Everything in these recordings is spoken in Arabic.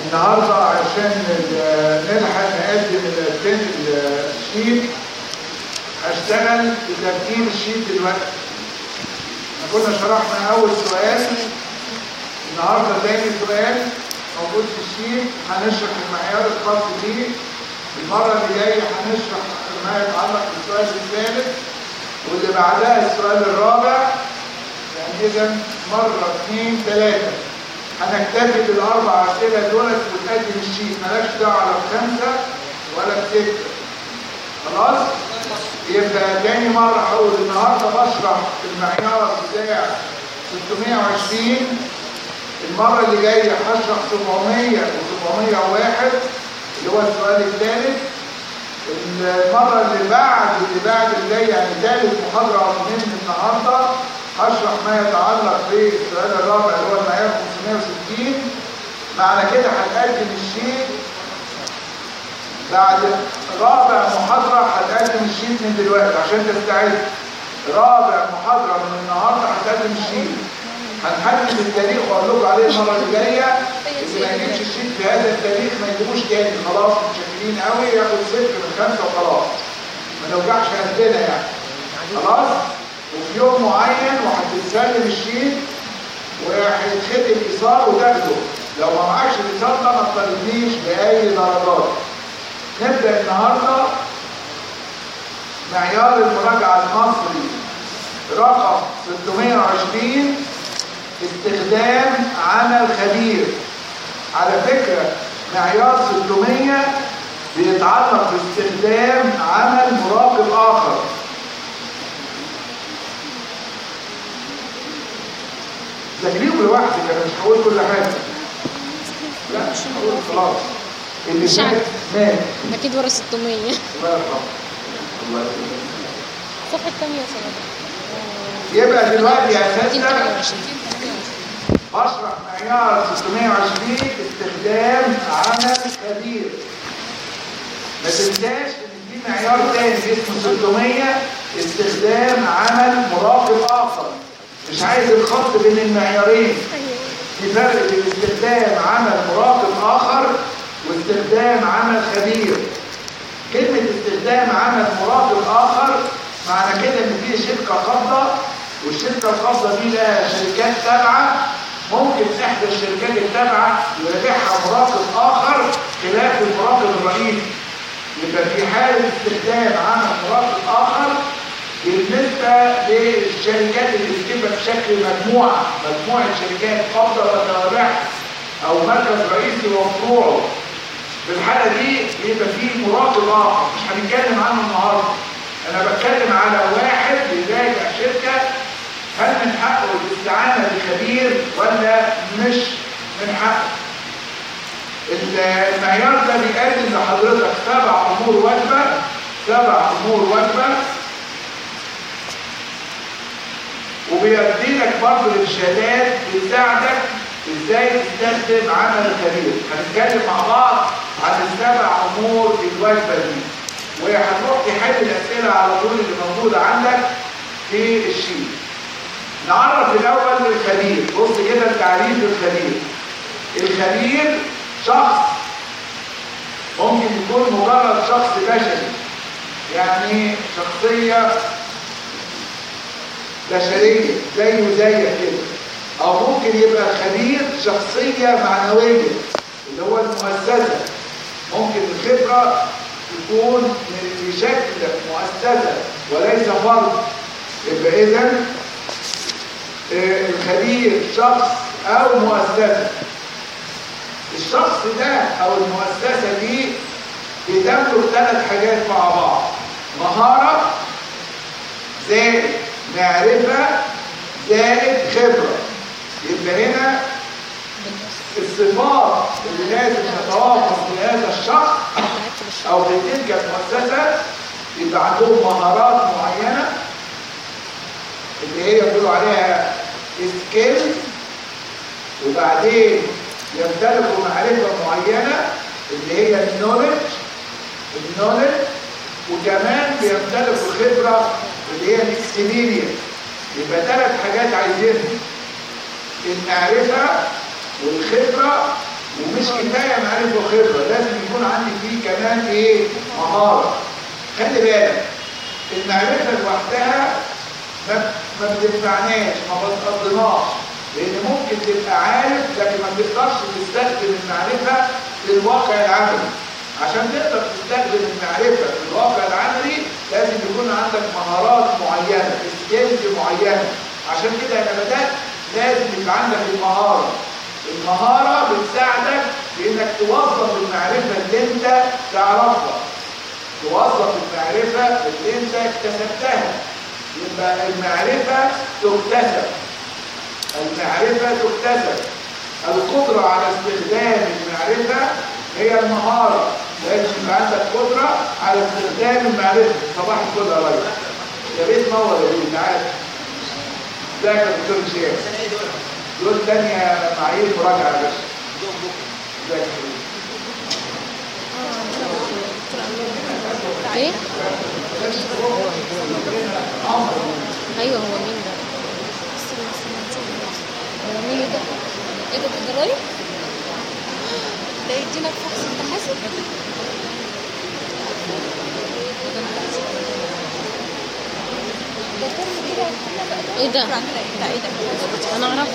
النهارده عشان نلحق نقدم الشيت. هشتغل بترتيب الشيت دلوقتي. احنا كنا شرحنا اول سؤال، النهارده تاني سؤال موجود في الشيت. هنشرح المعيار الخاص بيه. المره اللي جايه هنشرح ما يتعلق بالسؤال الثالث، واللي بعدها السؤال الرابع. يعني اذا مره 2 3 هنكتفي بالاربع اسئله دولت ونقدم الشيت. مالكش دعوه لا ب5 ولا ب6. خلاص؟ يبقى تاني مره هقول النهارده بشرح المعيار بتاع 620. المره اللي جايه هشرح 700 و701 اللي هو السؤال الثالث. المره اللي بعد الجايه يعني ثالث محاضره من النهارده هشرح ما يتعلق بالسؤال الرابع اللي هو المعيار 560. معنى كده هنقدم الشيت بعد رابع محاضره. هتقدم الشيت من دلوقتي عشان تستعد. رابع محاضره من النهارده هتقدم الشيت. هنحدد التاريخ واقول لكم عليه المره اللي جايه. اللي ما يجيبش الشيت في هذا التاريخ ما يجيبوش تاني. خلاص متشكرين قوي، ياخد 0 من 5 وخلاص. ما نوجعش قلبنا يعني. خلاص؟ وفي يوم معين وهتتسلم الشيت وهيتختم ايصال وتاخده. لو ما معكش الايصال ده ما تطالبنيش باي درجات. نبدا النهارده معيار المراجعه المصري رقم 620 استخدام عمل خبير. على فكره معيار 600 بيتعلق باستخدام عمل مراقب اخر. ذاكريهم لوحدك، انا مش هقول كل حاجه. لا مش هقول خلاص. اللي مش عارف. مات اكيد ورا 600. الله يرحمه. الله يرحمه. الصفحه الثانيه يا سلام. يبقى دلوقتي يا اساتذه 228 بشرح معيار 620 استخدام عمل خبير. ما تنساش ان في معيار تاني اسمه 600 استخدام عمل مراقب اخر. مش عايز الخط بين المعيارين. في فرق بين استخدام عمل مراقب اخر واستخدام عمل خبير. كلمة استخدام عمل مراقب اخر معنى كده ان في شركة قابضة، والشركة القابضة دي لها شركات تابعة. ممكن احدى الشركات التابعة يراجعها مراقب اخر خلاف المراقب الرئيسي. يبقى في حالة استخدام عمل مراقب اخر بالنسبة للشركات اللي بتبقى بشكل مجموعة شركات قابضة وتوابعها أو مركز رئيسي وفروعه. في الحالة دي بيبقى فيه مراقب آخر مش هنتكلم عنه النهاردة. أنا بتكلم على واحد بيراجع شركة هل من حقه الاستعانة بخبير ولا مش من حقه. المعيار ده بيقدم لحضرتك 7 أمور واجبة وبيدي لك برضه الارشادات بتساعدك ازاي تستخدم عمل الخبير. هنتكلم مع بعض عن ال7 امور الواجبه دي، وهتروح تحل الاسئله على طول اللي موجوده عندك في الشيت. نعرف الاول الخبير. بص كده التعريف للخبير. الخبير شخص ممكن يكون مجرد شخص بشري، يعني شخصيه بشرية زيه وزيك كده. أو ممكن يبقى خبير شخصية معنوية اللي هو المؤسسة. ممكن الخبرة تكون في شكل مؤسسة وليس فرد. يبقى إذن الخبير شخص أو مؤسسة. الشخص ده أو المؤسسة دي بتملك 3 حاجات مع بعض: مهارة زائد معرفة زائد خبرة. يبقى هنا الصفات اللي لازم تتوافر في هذا الشخص او في تلك المؤسسة. يبقى عندهم مهارات معينة اللي هي بيقولوا عليها سكيلز، وبعدين يمتلكوا معرفة معينة اللي هي النولج، وكمان بيمتلكوا خبرة اللي هي الاكسبيرينس. يبقى 3 حاجات عايزينها: المعرفة والخبرة. ومش كفاية معرفة وخبرة، لازم يكون عندي فيه كمان ايه؟ مهارة. خلي بالك المعرفة لوحدها ما بتنفعناش، ما بتقضناش، لان ممكن تبقى عارف لكن ما تقدرش تستخدم المعرفة في الواقع العملي. عشان تقدر تستخدم المعرفة في الواقع العملي لازم يكون عندك مهارات معينة، سكيلز معينة. عشان كده انا بدأت لازم يبقى عندك المهارة. المهارة بتساعدك في انك توظف المعرفة اللي انت تعرفها، توظف المعرفة اللي انت اكتسبتها. يبقى المعرفة تكتسب، المعرفة تكتسب. القدرة على استخدام المعرفة هي المهارة. لازم يبقى عندك قدرة على استخدام المعرفة. صباح الفل يا ريس، يا بيت نور يا بيت، تعالى. ازيك يا دكتور هشام؟ دول تانية معايير مراجعة يا باشا. ازيك يا باشا؟ ايه؟ ايوه هو مين ده؟ هو مين ده؟ ايه ده الضرايب؟ ده يدينا فحص التحاسب؟ ايه ده؟ انا اعرفه.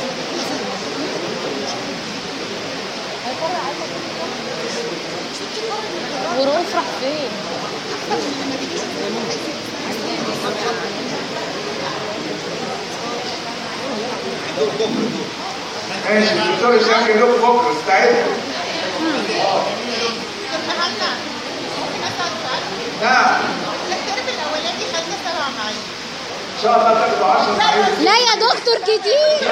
ورؤوف راح فين؟ ماشي الدكتور هشام جاي لكم بكره، استعدوا. نعم. الترم الاولاني خدنا 7 معايير. ان شاء الله تاخدوا 10 معايير. لا يا دكتور كتير.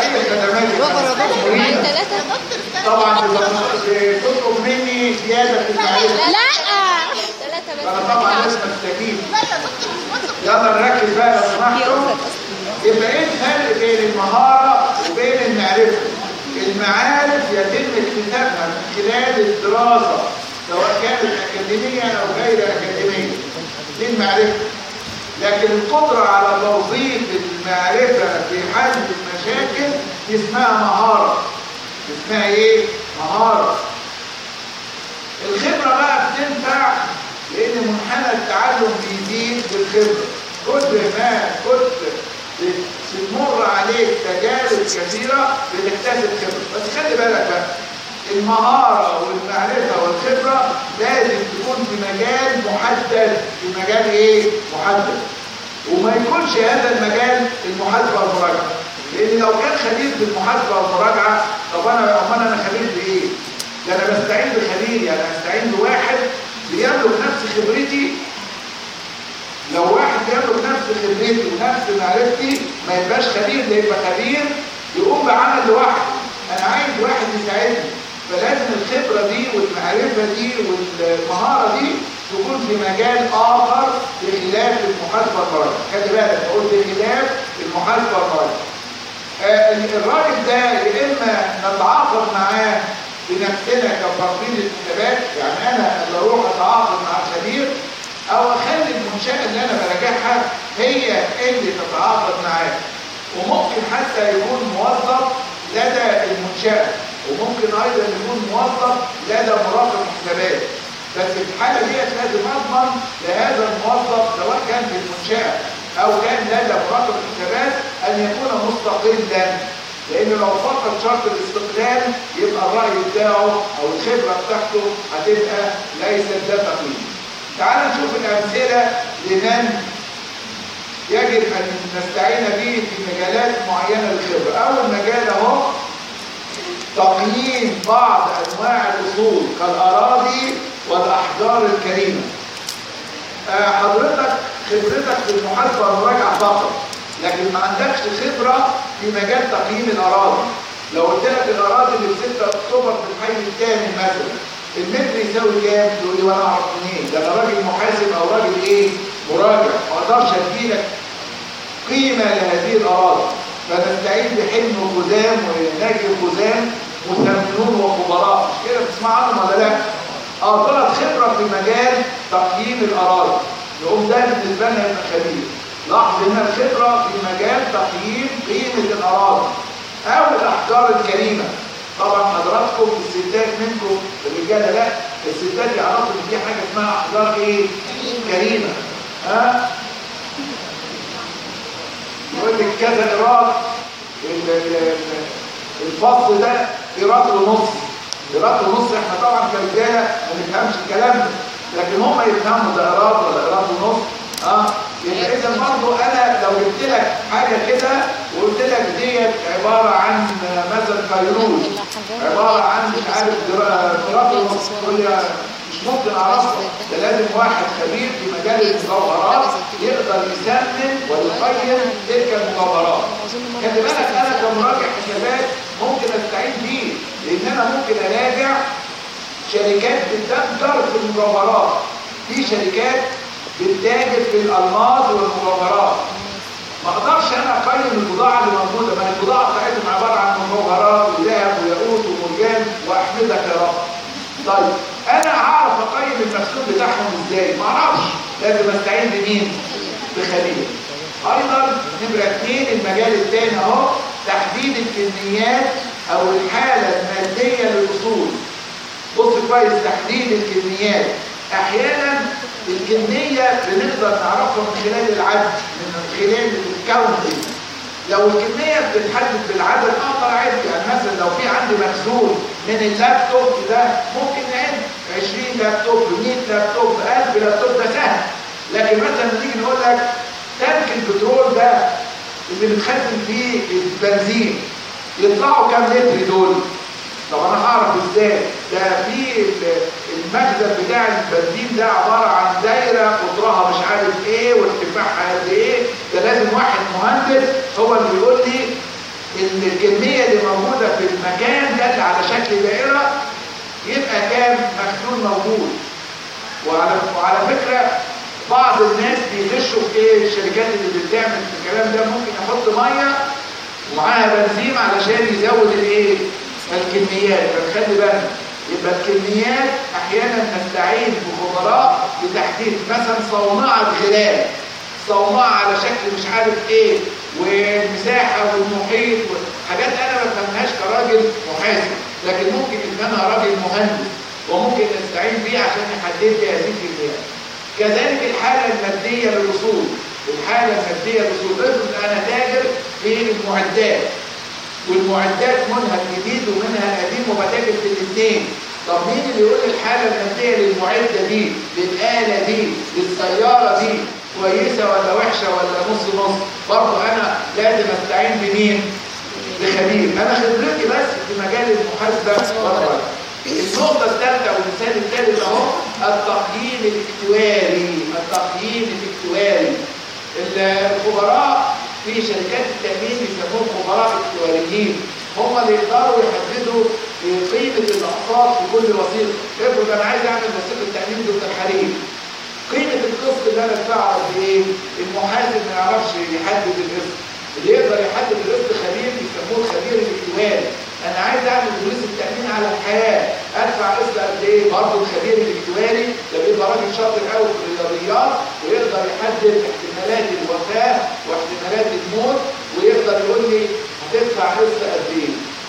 معايا 3. طبعا تطلب مني زياده في المعرفه. لا 3 بس. انا طبعا لازم استجيب. لا يا دكتور مش مطلوب. يلا نركز بقى لو سمحتوا. يبقى ايه الفرق بين المهاره وبين المعرفه؟ المعارف يتم اكتسابها من خلال الدراسه سواء كانت اكاديميه او غير اكاديميه، دي المعرفه. لكن القدره على توظيف المعرفه في حل المشاكل دي اسمها مهاره. اسمها ايه؟ مهاره. الخبره بقى بتنفع لان منحنى التعلم بيزيد بالخبره. كل ما كنت بتمر عليك تجارب كثيره بتكتسب خبره. بس خلي بالك بقى المهاره والمعرفه والخبره لازم تكون في مجال محدد. في مجال ايه؟ محدد. وما يكونش هذا المجال المحاسبه والمراجعه. لان لو كان خبير في المحاسبه والمراجعه طب انا خبير بايه؟ ده انا بستعين بخبير، يعني استعين بواحد بيملك نفس خبرتي. لو واحد بيملك نفس خبرتي ونفس معرفتي ما يبقاش خبير، ده يبقى خبير يقوم بعمل لوحده. انا عايز واحد يساعدني. فلازم الخبره دي والمعرفه دي والمهاره دي تكون في مجال اخر بخلاف المحاسبه والمراجعه. خلي بالك بقول بخلاف المحاسبه والمراجعه. الراجل ده يا اما نتعاقد معاه بنفسنا كفرقين الانتخابات، يعني انا اللي اروح اتعاقد مع الخبير، او اخلي المنشاه اللي انا براجعها هي اللي تتعاقد معاه. وممكن حتى يكون موظف لدى المنشاه، وممكن ايضا يكون موظف لدى مراقب حسابات. بس في الحاله ديت لازم اضمن لهذا الموظف سواء كان في المنشاه او كان لدى مراقب حسابات ان يكون مستقلا. لانه لو فقد شرط الاستقلال يبقى الراي بتاعه او الخبره بتاعته هتبقى ليست ذات قيمه. تعال نشوف الامثله لمن يجب ان نستعين به في مجالات معينه للخبره. اول مجال اهو تقييم بعض انواع الاصول كالاراضي والاحجار الكريمه. حضرتك خبرتك في المحاسبه والمراجعه فقط، لكن ما عندكش خبره في مجال تقييم الاراضي. لو قلت لك الاراضي اللي في 6 اكتوبر في الحي الثاني مثلا المتر يساوي كام؟ تقول لي وانا اعرف منين؟ ده انا راجل محاسب او راجل ايه؟ مراجع، ما اقدرش اديلك قيمه لهذه الاراضي. فنستعين بحلم الخزام وناجي الخزام مثمنون وخبراء، مش كده بتسمع عنهم ولا لا؟ طلعت خبره في مجال تقييم الاراضي، يقوم ده بالنسبه لنا يبقى خبير. لاحظ ان الخبره في مجال تقييم قيمه الاراضي او الاحجار الكريمه. طبعا حضراتكم الستات منكم اللي الرجاله لا، الستات يعرفوا ان في حاجه اسمها احجار ايه؟ كريمه. ها؟ يقول لك كذا ايراد، الفصل ده ايراد ونص. ايراد ونص احنا طبعا كرجاله ما نفهمش الكلام ده، لكن هم يفهموا ده ايراد ولا ايراد ونص. يبقى اذا برضه انا لو جبت لك حاجه كده وقلت لك ديت عباره عن مثلا فيروز، عباره عن مش عارف ايراد ونص، تقول لي مش ممكن اعرفها، ده لازم واحد خبير في مجال المجوهرات يقدر يسمن ويقيم تلك المجوهرات. خلي بالك انا كمراجع حسابات ممكن استعين بيه، لان انا ممكن اراجع شركات بتتاجر في المجوهرات. في شركات بتتاجر في الالماس والمجوهرات، ما اقدرش انا اقيم البضاعه اللي موجوده، ما البضاعه بتاعتهم عباره عن مجوهرات وذهب وياقوت ومرجان واحمدك يا رب. طيب انا هعرف اقيم المكسوب بتاعهم ازاي؟ ما اعرفش، لازم استعين بمين؟ بخبير. ايضا نمره 2 المجال الثاني اهو، تحديد الكميات او الحاله الماديه للاصول. بص كويس، تحديد الكميات. احيانا الكميه بنقدر نعرفها من خلال العد، من خلال الكاونتنج. لو الكميه بتتحدد بالعدد اقدر اعد، يعني مثلا لو في عندي مخزون من اللابتوب ده ممكن نعد 20 لابتوب 100 لابتوب 1000 لابتوب، ده سهل. لكن مثلا نيجي نقول لك تانك البترول ده اللي بتخزن فيه البنزين يطلعوا كام لتر دول؟ طب انا هعرف ازاي؟ ده في المخزن بتاع البنزين ده عباره عن دايره قطرها مش عارف ايه وارتفاعها قد ايه، ده لازم واحد مهندس هو اللي يقول لي ان الكميه اللي موجوده في المكان ده اللي على شكل دائره يبقى كام مخزون موجود. وعلى فكره بعض الناس بيغشوا في ايه؟ الشركات اللي بتعمل الكلام ده ممكن يحط ميه ومعاها بنزين علشان يزود الايه؟ الكميات. فخلي بالك، يبقى الكميات احيانا نستعين بخبراء لتحديد مثلا صومعه غلال، صومعه على شكل مش عارف ايه، والمساحه والمحيط حاجات انا ما بفهمهاش كراجل محاسب، لكن ممكن يفهمها راجل مهندس وممكن نستعين بيه عشان يحدد لي هذه الكميات. كذلك الحاله الماديه للاصول. الحاله الماديه للاصول، افرض انا تاجر في المعدات، والمعدات منها الجديد ومنها القديم وبتاجر في الاثنين. طب مين اللي يقول الحاله الماديه للمعده دي، للاله دي، للسياره دي كويسه ولا وحشه ولا نص نص؟ برضه انا لازم استعين بمين؟ بخبير. انا خبرتي بس في مجال المحاسبه والرقم. النقطه الثالثه والمثال الثالث اهو، التقييم الاكتواري. التقييم الاكتواري، الخبراء في شركات التأمين بيسموهم خبراء اكتواريين، هم اللي يقدروا يحددوا قيمة الأقساط في كل وثيقة. افرض أنا عايز أعمل وثيقة تأمين ضد الحريق، قيمة القسط اللي أنا أدفعه قد إيه؟ المحاسب ما يعرفش يحدد القسط، اللي يقدر يحدد القسط خبير بيسموه الخبير الاكتواري. أنا عايز أعمل بوليس التأمين على الحياة، أدفع قسط قد إيه؟ برضه الخبير الاكتواري ده بيبقى راجل شاطر قوي في الرياضيات ويقدر يحدد احتمالات الوفاة واحتمالات الموت، ويقدر يقول لي هتدفع قسط قد إيه.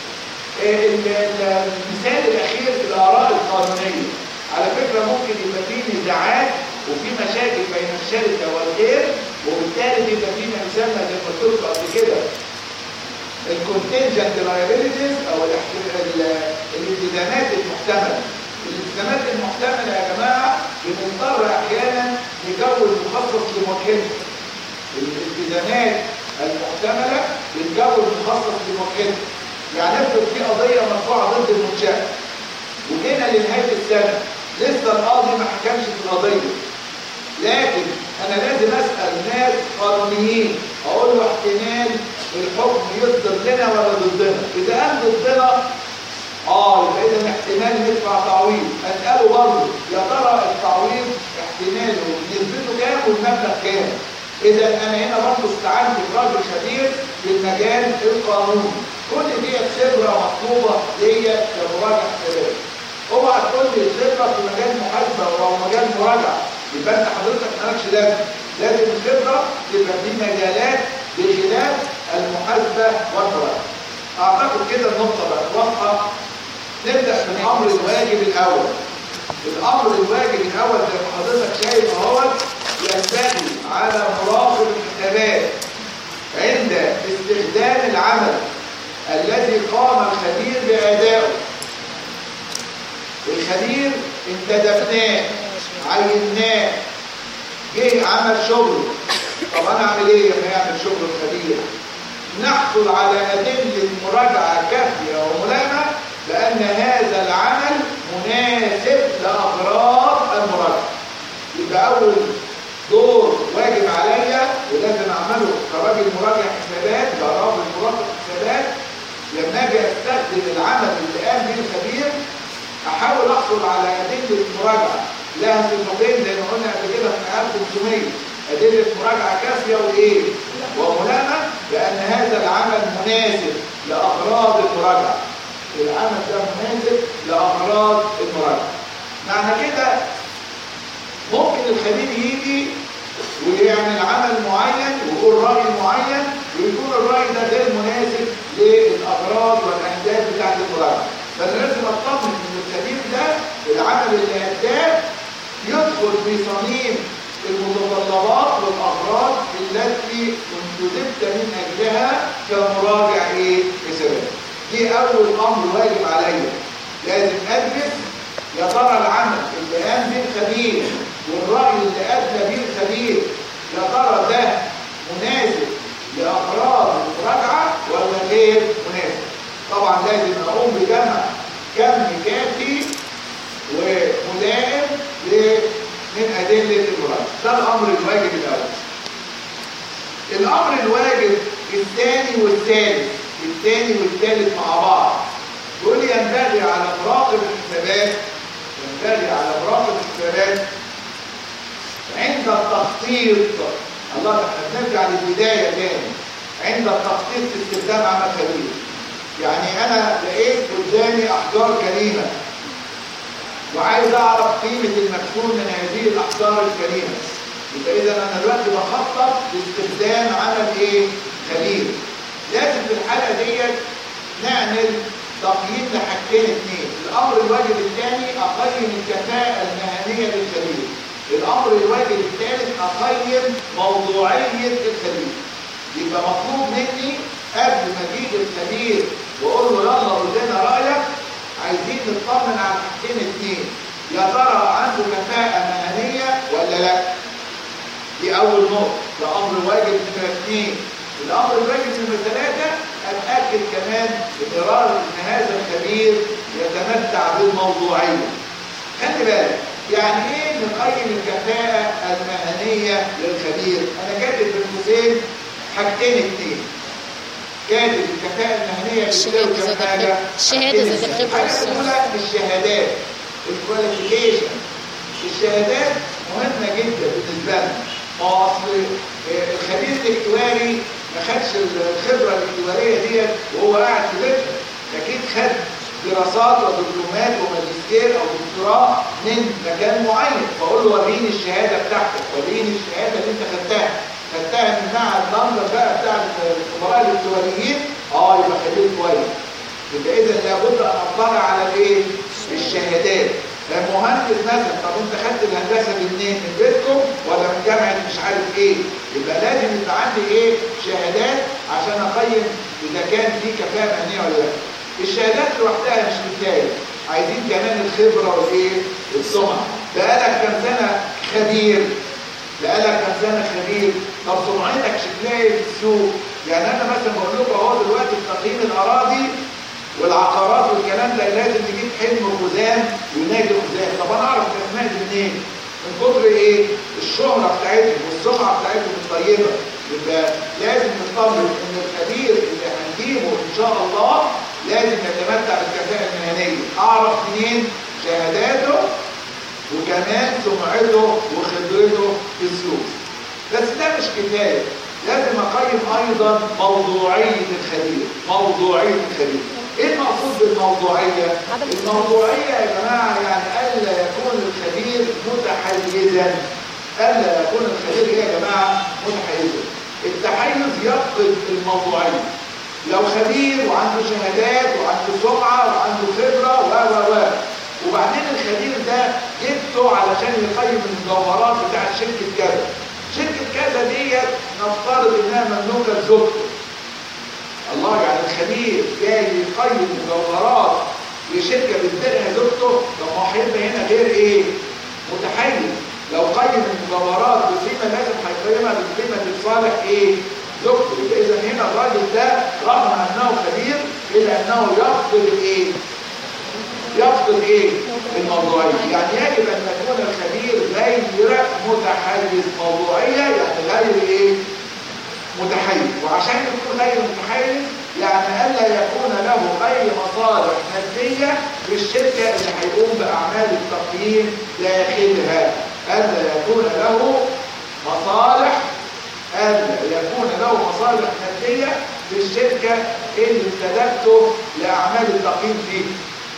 المثال الأخير في الآراء القانونية. على فكرة ممكن يبقى فيه نزاعات وفي مشاكل بين الشركة والغير، وبالتالي بيبقى فيه ما يسمى زي ما قلت لكم قبل كده الكونتنجنت لايبيليتيز او الالتزامات المحتمله. الالتزامات المحتمله يا جماعه بنضطر احيانا نجوز مخصص لموكلنا. الالتزامات المحتمله بنجوز مخصص لموكلنا. يعني افرض في قضيه مرفوعه ضد المنشاه وجينا لنهايه السنه لسه القاضي ما حكمش في القضيه، لكن انا لازم اسال ناس قانونيين اقول له احتمال الحكم يصدر لنا ولا ضدنا. اذا قال ضدنا يبقى اذا احتمال ندفع تعويض. اساله برضه يا ترى التعويض احتماله نسبته كام والمبلغ كام. اذا انا هنا برضه استعنت براجل خبير في المجال القانوني. كل دي خبره مطلوبه ليا كمراجع حسابات. اوعى تقول لي الخبره في مجال محاسبه او مجال مراجعه يبقى انت حضرتك مالكش لازم الخبره تبقى في مجالات بخلاف المحاسبه والمراجعه. اعتقد كده النقطه بقت واضحه نبدأ بالأمر الواجب الأول. الأمر الواجب الأول زي ما حضرتك شايف اهوت، ينبغي على مراقب الحسابات عند استخدام العمل الذي قام الخبير بأدائه. الخبير انتدبناه، عيناه، جه عمل شغل. طب انا اعمل ايه لما يعمل شغل الخبير؟ نحصل على أدلة مراجعة كافية وملائمة بأن هذا العمل مناسب لأغراض المراجعة. يبقى أول دور واجب عليا ولازم أعمله كراجل مراجع حسابات، كراجل مراقب حسابات، لما أجي أستخدم العمل اللي قام به الخبير أحاول أحصل على أدلة مراجعة لها صفتين زي ما قلنا قبل كده في 1500. أدلة مراجعة كافية وإيه؟ وملائمة بأن هذا العمل مناسب لأغراض المراجعة. العمل ده مناسب لأغراض المراجعة. معنى كده ممكن الخبير يجي ويعمل عمل معين ويقول رأي معين ويكون الرأي ده غير مناسب للأغراض والأهداف بتاعت المراجعة. فأنا لازم أطمن إن الخبير ده العمل اللي أداه يدخل في صميم المتطلبات والأغراض التي انتدبت من أجلها كمراجع حسابات. دي أول أمر واجب عليا، لازم أدرس يا ترى العمل اللي قام به الخبير والرأي اللي أدلى به الخبير يا ترى ده مناسب لأغراض المراجعة ولا غير مناسب. طبعا لازم أقوم بجمع كم كافي وملائم من أدلة المراجعة. ده الأمر الواجب الأول. الأمر الواجب الثاني والثالث، الثاني والثالث مع بعض، يقول ينبغي على مراقب الحسابات، ينبغي على مراقب الحسابات عند التخطيط. الله، احنا بنرجع للبداية تاني. عند التخطيط في استخدام عمل خبير. يعني أنا لقيت قدامي أحجار كريمة وعايز أعرف قيمة المكسور من هذه الأحجار الكريمة. يبقى إذا أنا دلوقتي بخطط لاستخدام عمل خبير. لازم في الحالة ديت نعمل تقييم لحاجتين اثنين. الأمر الواجب الثاني أقيم الكفاءة المهنية للخبير. الأمر الواجب الثالث أقيم موضوعية الخبير. يبقى مطلوب مني قبل ما أجيب الخبير وأقول له يلا قول لنا رأيك، عايزين نطمن على حاجتين اثنين. يا ترى عنده كفاءة مهنية ولا لا؟ دي أول نقطة، ده أمر واجب نمرة 2. الأمر الواجب نمرة 3 أتأكد كمان إن هذا الخبير يتمتع بالموضوعية. خلي بالك، يعني إيه نقيم الكفاءة المهنية للخبير؟ أنا كاتب في القوسين حاجتين اثنين. كاتب الكفاءة المهنية بتساوي كم حاجة؟ الشهادة ذات الخبرة. الحاجة الأولى الشهادات، الكواليفيكيشن. الشهادات مهمة جدا بالنسبة لنا. ما اصل الخبير الاكتواري ما خدش الخبرة الاكتوارية ديت وهو قاعد في بيته، أكيد خد دراسات ودبلومات وماجستير أو دكتوراه من مكان معين. فأقول له وريني الشهادة بتاعتك، وريني الشهادة اللي أنت خدتها من معهد لندن بقى بتاع الخبراء الاكتواريين. يبقى خبير كويس. يبقى إذا لابد أن أطلع على الشهادات. مهندس مثلا، طب انت خدت الهندسه منين؟ من بيتكم ولا من جامعه مش عارف ايه؟ يبقى لازم يبقى عندي شهادات عشان اقيم اذا كان في كفاءه مهنيه ولا لا. الشهادات لوحدها مش كفايه، عايزين كمان الخبره والسمعه. بقالك كام سنه خبير؟ طب سمعتك شكلها في السوق؟ يعني انا مثلا بقول لكم اهو دلوقتي في تقييم الاراضي والعقارات والكلام ده لازم نجيب حلم خزام ونادي خزام. طب انا اعرف الاسماء دي منين؟ من كتر الشهره بتاعتهم والسمعه بتاعتهم الطيبه. يبقى لازم نطمن ان الخبير اللي هنجيبه ان شاء الله لازم يتمتع بالكفاءه المهنيه. اعرف منين؟ شهاداته وكمان سمعته وخبرته في السوق. بس ده مش كفايه، لازم اقيم ايضا موضوعيه الخبير. ايه المقصود بالموضوعيه؟ الموضوعيه يا جماعه يعني الا يكون الخبير متحيزا. التحيز يفقد الموضوعيه. لو خبير وعنده شهادات وعنده سمعه وعنده خبره وبعدين الخبير ده جبته علشان يقيم المجوهرات بتاعت شركه كذا. شركه كذا ديت نفترض انها مملوكه لزوجته. الله، يعني الخبير جاي يقيم مجوهرات لشركه بتبيعها زوجته، طب ما هو هيبقى هنا غير ايه؟ متحيز. لو قيم المجوهرات بقيمه لازم هيقيمها بقيمه لصالح ايه؟ زوجته. يبقى اذا هنا الراجل ده رغم انه خبير الا انه يفقد ايه؟ يفقد ايه؟ الموضوعيه. يعني يجب ان يكون الخبير غير متحيز. موضوعيه يعني غير ايه؟ متحيز. وعشان يكون غير متحيز يعني الا يكون له اي مصالح ماديه للشركه اللي هيقوم باعمال التقييم داخلها. الا يكون له مصالح ماديه للشركه اللي انتدبته لاعمال التقييم فيها.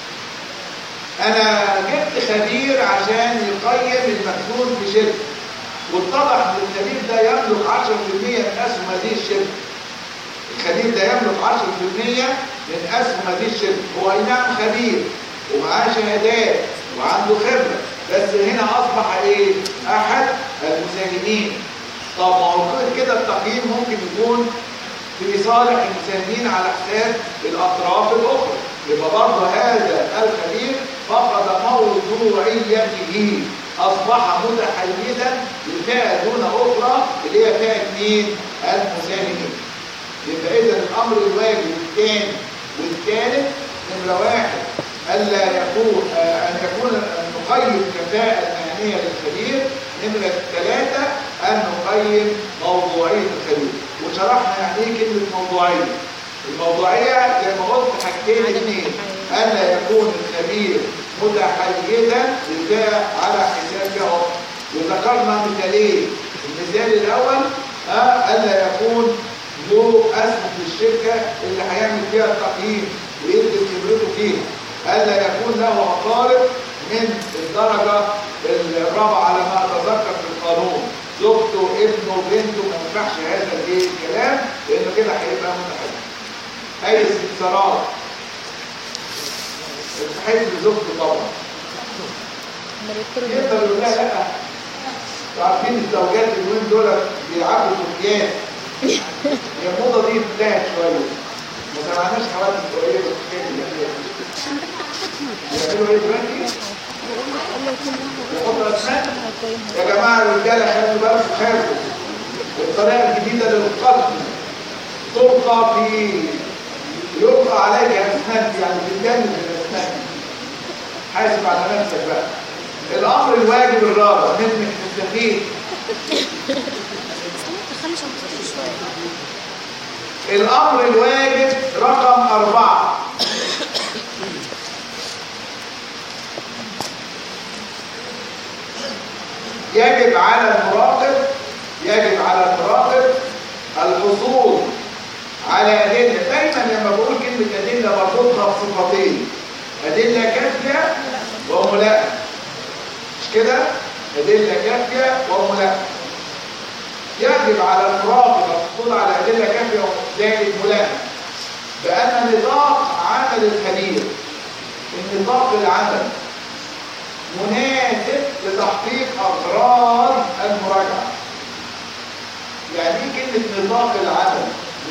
انا جبت خبير عشان يقيم المخزون في شركه، واتضح ان الخبير ده يملك 10% من اسهم هذه الشركه. الخبير ده يملك 10% من اسهم هذه الشركه. هو اي نعم خبير ومعاه شهادات وعنده خبره، بس هنا اصبح ايه؟ احد المساهمين. طب ما هو كده التقييم ممكن يكون في صالح المساهمين على حساب الاطراف الاخرى. يبقى برضه هذا الخبير فقد موضوعيته، اصبح متحيزا لفئه دون اخرى اللي هي فئه مين؟ المساهمين. يبقى اذا الامر الواجب الثاني والثالث نمره واحد الا يكون ان نقيم كفاءه المهنيه للخبير. نمره ثلاثه ان نقيم موضوعيه الخبير. وشرحنا يعني ايه كلمه موضوعيه. الموضوعيه زي ما قلت حاجتين اثنين: الا يكون الخبير متحيزا للفئه على حساب فئه. وذكرنا مثالين. المثال الاول الا يكون له اسهم في الشركه اللي هيعمل فيها التقييم ويدي خبرته فيها. الا يكون له اقارب من الدرجه الرابعه على ما اتذكر في القانون، زوجته ابنه بنته. ما ينفعش هذا الكلام لانه كده هيبقى متحيز. اي استفسارات؟ التحيز لزوجته طبعا. يقدر يقول لها لا. عارفين الزوجات اليومين دول بيلعبوا سكيان. هي الموضه دي انتهت شويه. ما سمعناش حوادث قريبه بالحكايه اللي بيعملوا ايه دلوقتي؟ يحطوا اسنان. يا جماعه الرجاله خلوا بالكم، خافوا. الطريقه الجديده للقتل يلقى عليك اسنان، يعني بتجنن الاسنان. حاسب على نفسك بقى. الامر الواجب الرابع منك مستفيد. الامر الواجب رقم 4: يجب على المراقب الحصول على أدلة. دايما لما بقول كلمة أدلة بربطها بصفتين: أدلة كافية وملائمة. مش كده؟ أدلة كافية وملائمة. يجب على المراقب الحصول على أدلة كافية وزائد ملائمة بأن نطاق عمل الخبير، نطاق العمل مناسب لتحقيق أغراض المراجعة. يعني ايه كلمة نطاق العمل؟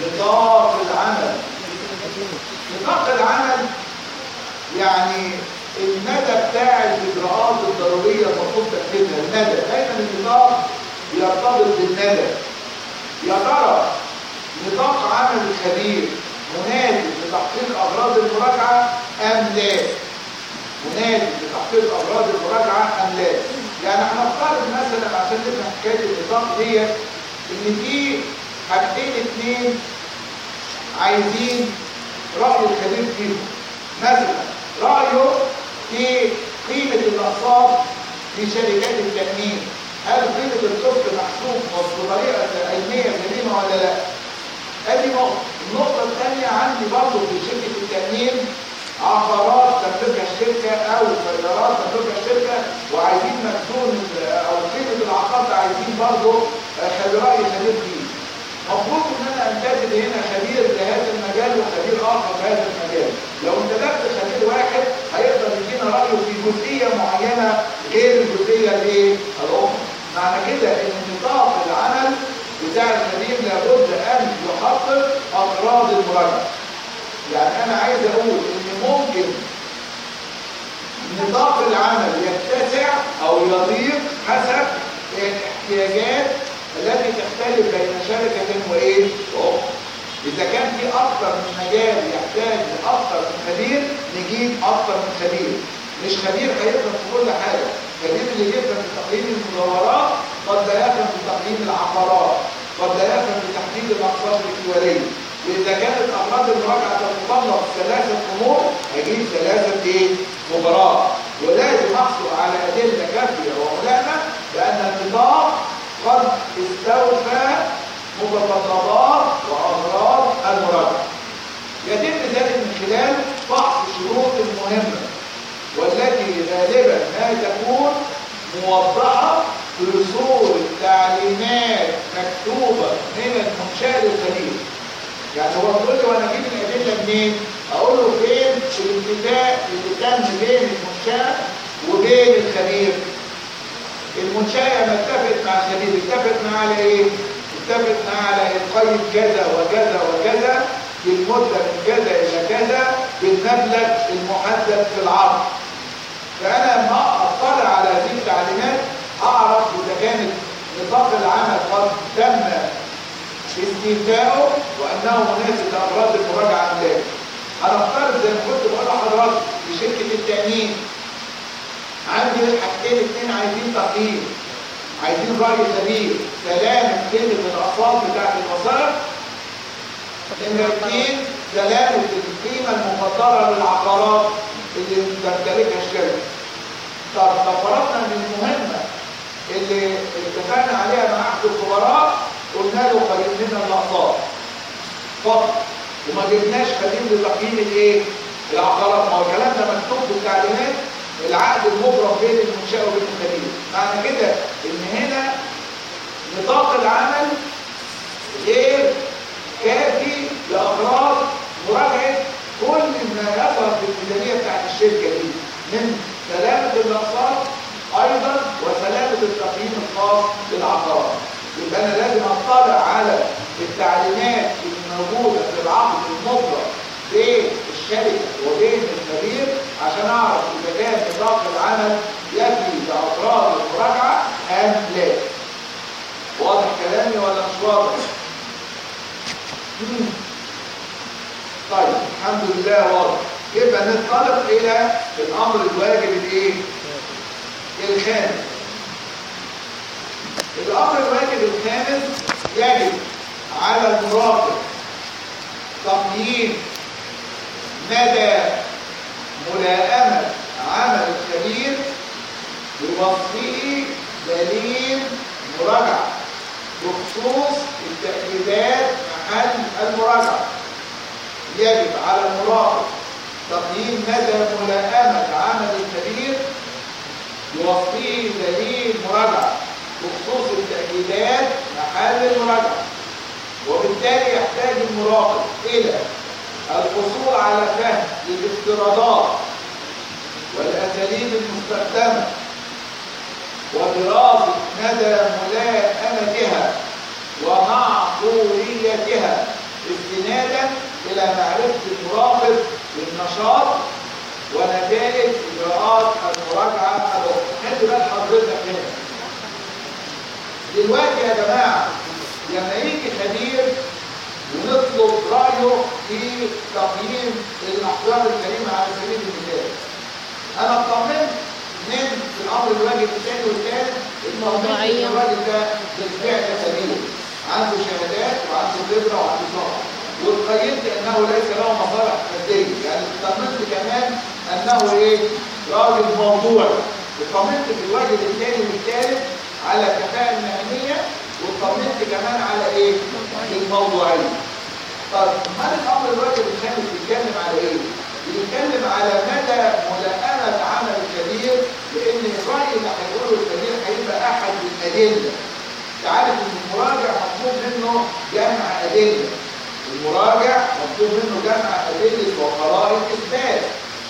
نطاق العمل يعني المدى بتاع الإجراءات الضرورية المفروض تنفيذها. المدى دايما النطاق يرتبط بالندى. يا ترى نطاق عمل الخبير مناسب لتحقيق أغراض المراجعة أم لا؟ مناسب لتحقيق أغراض المراجعة أم لا؟ يعني هنفترض مثلا عشان نفهم حكاية النطاق ديت إن في حاجتين اتنين عايزين رأي الخبير فيهم. مثلا رأيه في قيمة الأقساط في شركات التأمين. هل قيمة القسط محسوب بطريقة علمية سليمة ولا لا؟ ادي نقطة. النقطة الثانية عندي برضه في شركة التأمين عقارات تملكها الشركة أو سيارات تملكها الشركة وعايزين مخزون أو قيمة العقار ده عايزين برضه رأي خبير فيه. المفروض إن أنا أنتدب هنا خبير لهذا المجال هنا غير الجزئيه الايه؟ الاخرى. معنى كده ان نطاق العمل بتاع الخبير لابد ان يحقق اغراض المراجعه. يعني انا عايز اقول ان ممكن نطاق العمل يتسع او يضيق حسب الاحتياجات التي تختلف بين شركه وايه؟ واخرى. إذا كان في أكثر من مجال يحتاج لأكثر من خبير نجيب أكثر من خبير. مش خبير هيفهم في كل حاجة. خبير اللي يفهم في تقييم المدورات قد لا يفهم في تقييم العقارات، قد لا يفهم في تحديد الأقساط الاختيارية. وإذا كانت أغراض المراجعة تتطلب ثلاثة أمور هجيب ثلاثة إيه؟ خبراء. ولازم أحصل على أدلة كافية وملائمة بأن النطاق قد استوفى متطلبات واغراض المراجعه. يتم ذلك من خلال فحص الشروط المهمه والتي غالبا ما تكون موضحه في صوره تعليمات مكتوبه من المنشاه للخبير. يعني هو بيقول لي وانا اجيب الادله منين؟ اقول له فين الاتفاق اللي تم بين المنشاه وبين الخبير. المنشاه لما اتفقت مع الخبير اتفقت معاه على ايه؟ اتفق معاه على يقيم كذا وكذا وكذا بالمدة من كذا إلى كذا بالمبلغ المحدد في العرض. فأنا لما أطلع على هذه التعليمات أعرف إذا كانت نطاق العمل قد تم استيفاؤه وأنه مناسب لأغراض المراجعة أم لا. أنا أفترض زي ما كنت بقول لحضرتك في شركة التأمين عندي حاجتين اتنين عايزين تقييم، عايزين رأي خبير سلامة قيمة الأقساط بتاعت المصارف. نمرة 2 سلامة القيمة المقدرة للعقارات اللي تمتلكها الشركة. طب لو فرضنا ان المهمة اللي اتفقنا عليها مع أحد الخبراء قلنا له قيم لنا الأقساط فقط وما جبناش خبير لتقييم الايه؟ العقارات. ما هو الكلام ده مكتوب بالتعليمات العقد المبرم بين المنشأة وبين الخبير. معنى كده ان هنا نطاق العمل غير كافي لاغراض مراجعه كل ما يظهر في الميزانيه بتاعت الشركه دي من سلامه الاقساط ايضا وسلامه التقييم الخاص بالعقارات. يبقى انا لازم اطلع على التعليمات الموجوده في العقد المبرم بين الشركه وبين الخبير عشان اعرف اذا كان نطاق العمل يكفي لاغراض المراجعه ام لا. واضح كلامي ولا مش واضح؟ طيب الحمد لله واضح. يبقى ننطلق الى الامر الواجب الايه؟ الخامس. الامر الواجب الخامس يجب على المراقب تقييم مدى ملائمة عمل الخبير بوصفه دليل مراجعة بخصوص التأكيدات محل المراجعة. يجب على المراقب تقييم مدى ملائمة عمل الخبير بوصفه دليل مراجعة بخصوص التأكيدات محل المراجعة. وبالتالي يحتاج المراقب إلى الحصول على فهم للافتراضات والأساليب المستخدمة ودراسة مدى ملائمتها ومعقوليتها استنادا إلى معرفة المراقب بالنشاط ونتائج إجراءات المراجعة الأخرى. خلي بال حضرتك هنا. دلوقتي يا جماعة لما يجي خبير ونطلب رأيه في تقييم الأحجار الكريمة على سبيل المثال، أنا اطمنت من الأمر الواجب الثاني والثالث الموضوعية الراجل ده بالفعل خبير عنده شهادات وعنده خبرة وعنده صحة، واتقيمت أنه ليس له مصالح مادية، يعني اطمنت كمان أنه إيه؟ راجل موضوعي. اطمنت في الواجب الثاني والثالث على الكفاءة المهنية واطمنت كمان على ايه؟ الموضوعية. طب هل الامر الواجب الخامس بيتكلم على ايه؟ بيتكلم على مدى ملائمة عمل الخبير، لان الرأي اللي هيقوله الخبير هيبقى احد الادلة. تعرف ان المراجع مطلوب منه جمع ادلة. المراجع مطلوب منه جمع ادلة وقرائن اثبات.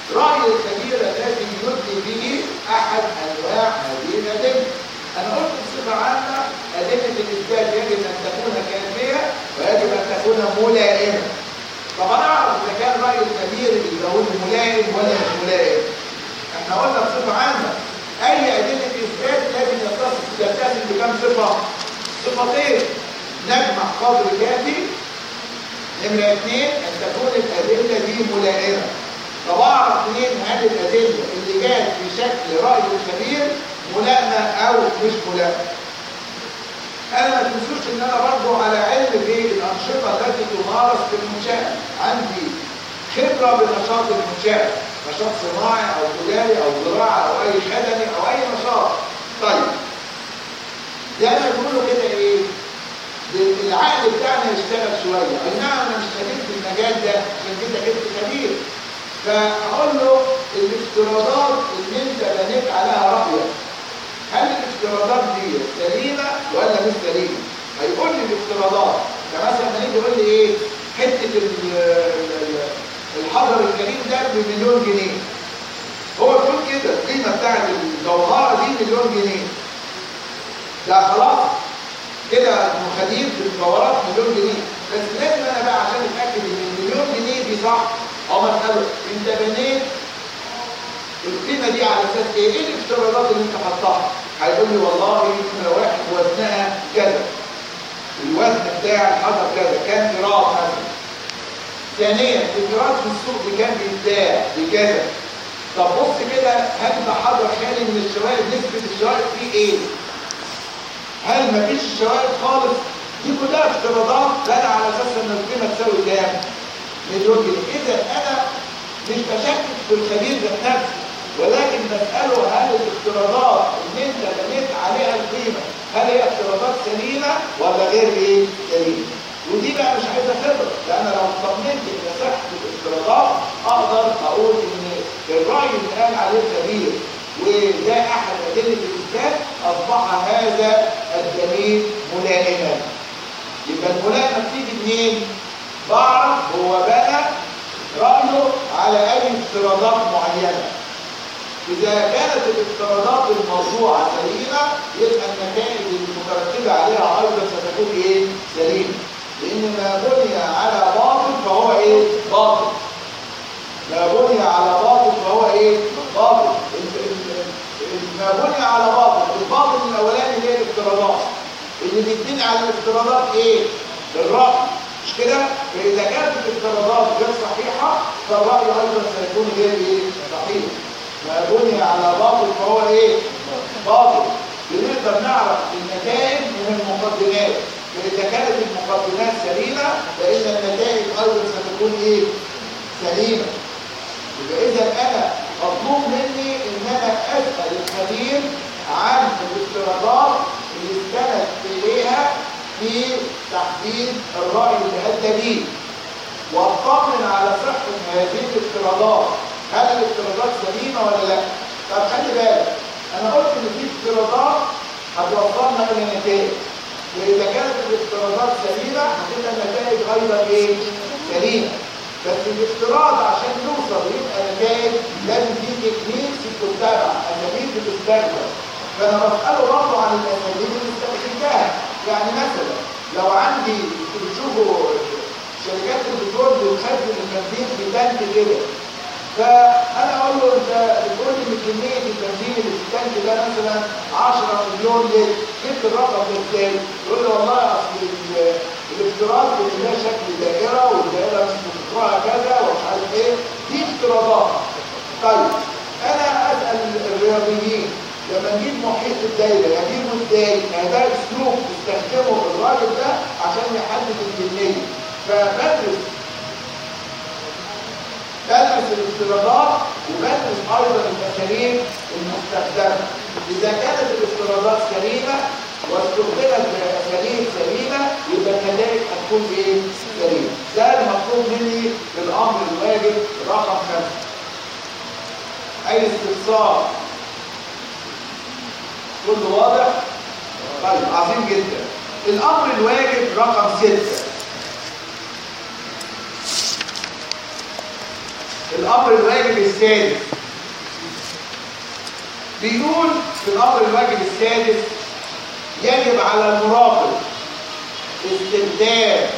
رأي الخبير الذي يدلي به أحد أنواع هذه الأدلة. أنا قلت بصفة عامة أدلة الإثبات يجب أن تكون كافية ويجب أن تكون ملائمة. طب أنا أعرف إذا كان رأي الخبير اللي بيقول ملائم ولا مش ملائم. إحنا قلنا بصفة عامة أي أدلة إثبات لازم يتصل بكم صفة؟ صفتين: نجمع قدر كافي. نمرة 2 أن تكون الأدلة دي ملائمة. طب أعرف منين هل الأدلة اللي جات في شكل رأي الخبير ملائمة أو مش ملائمة؟ أنا ما تنسوش إن أنا برضه على علم بالأنشطة التي تمارس في المنشأة، عندي خبرة بنشاط المنشأة، نشاط صناعي أو تجاري أو زراعة أو أي خدمي أو أي نشاط. طيب زي ما بيقولوا كده إيه؟ العقل بتاعنا يشتغل شوية. أي نعم أنا مش خبير في المجال ده عشان كده جبت خبير، فأقول له الافتراضات اللي أنت بنيت عليها رأيك هل الافتراضات دي سليمة ولا مش سليمة؟ هيقول لي الافتراضات. فمثلا لما يجي يقول لي ايه؟ حتة الحجر الكريم ده ب1,000,000 جنيه. هو بيقول كده القيمة بتاعت الجوهرة دي 1,000,000 جنيه. ده خلاص كده خبير في الجوهرات 1,000,000 جنيه. بس لازم انا بقى عشان اتاكد ان 1,000,000 جنيه دي صح، او مساله انت بنيت القيمة دي على اساس ايه؟ ايه الافتراضات اللي انت حطها؟ هيقول لي والله نمرة 1 وزنها كذا، الوزن بتاع الحجر كذا، كان جرام مثلا. ثانيا الجرام في السوق بكام بيتباع؟ بكذا. طب بص كده، هل ده حجر خالي من الشوائب؟ نسبة الشوائب فيه ايه؟ هل مفيش شوائب خالص؟ دي كلها افتراضات بنى على اساس ان القيمة تساوي كام؟ 1,000,000 جنيه. اذا انا مش بشكك في الخبير ذات نفسه، ولكن بسأله هل الافتراضات اللي انت بنيت عليها القيمة هل هي افتراضات سليمة ولا غير ايه؟ سليمة. ودي بقى مش عايزة خبرة، لأن لو اطمنت ان صحة الافتراضات اقدر اقول ان الرأي اللي قال عليه الخبير وده احد أدلة الإثبات اصبح هذا الدليل ملائما. يبقى الملائمة بتيجي منين؟ بعرف هو بنى رأيه على اي افتراضات معينة. إذا كانت الافتراضات الموضوعة سليمة يبقى النتائج المترتبة عليها أيضا ستكون إيه؟ سليمة. لأن ما بني على باطل فهو إيه؟ باطل. ما بني على باطل فهو إيه؟ باطل. ما بني على باطل، الباطل الأولاني اللي هي الافتراضات. اللي بيتبني على الافتراضات إيه؟ الرأي. مش كده؟ فإذا كانت الافتراضات غير صحيحة فالرأي أيضا سيكون غير إيه؟ صحيح. ما بني على باطل فهو ايه؟ باطل. بنقدر نعرف النتائج من المقدمات، فإذا كانت المقدمات سليمة فإن النتائج أيضا ستكون ايه؟ سليمة. يبقى إذا أنا مطلوب مني إن أنا أسأل الخبير عن الافتراضات اللي استند إليها في تحديد الرأي اللي أدى بيه، وأطمن على صحة هذه الافتراضات. هل الافتراضات سليمة ولا لا؟ طب خلي بالك، أنا قلت إن في افتراضات هتوصلنا إلى نتائج، وإذا كانت الافتراضات سليمة هتبقى النتائج أيضا إيه؟ سليمة. بس الافتراض عشان يوصل يبقى نتائج لازم في تكنيكس تتبع، أساليب بتستخدم. فأنا بسأله برضه عن الأساليب اللي استخدمتها. يعني مثلا لو عندي بتشوفوا شركات البترول بتخزن البنزين في تانك كده، فأنا أقول له أنت بتقول لي من كمية البنزين اللي في التانك ده مثلا 10 مليون لتر، جبت الرقم ده إزاي؟ يقول لي والله أصل الافتراض إن ده شكل دائرة والدائرة مش مشروعها كذا ومش عارف إيه، دي افتراضات. طيب أنا أسأل الرياضيين لما نجيب محيط الدايرة نجيبه إزاي؟ ده أسلوب يستخدمه الراجل ده عشان يحدد الكمية. فبدرس الافتراضات وبدرس ايضا الاساليب المستخدمه. اذا كانت الافتراضات سليمه واستخدمت باساليب سليمه يبقى النتائج هتكون ايه؟ سليمه. ده المطلوب مني في الامر الواجب رقم 5. اي استفسار؟ كله واضح؟ طيب عظيم جدا. الامر الواجب رقم 6. الأمر الواجب السادس بيقول في الأمر الواجب السادس يجب على المراقب استخدام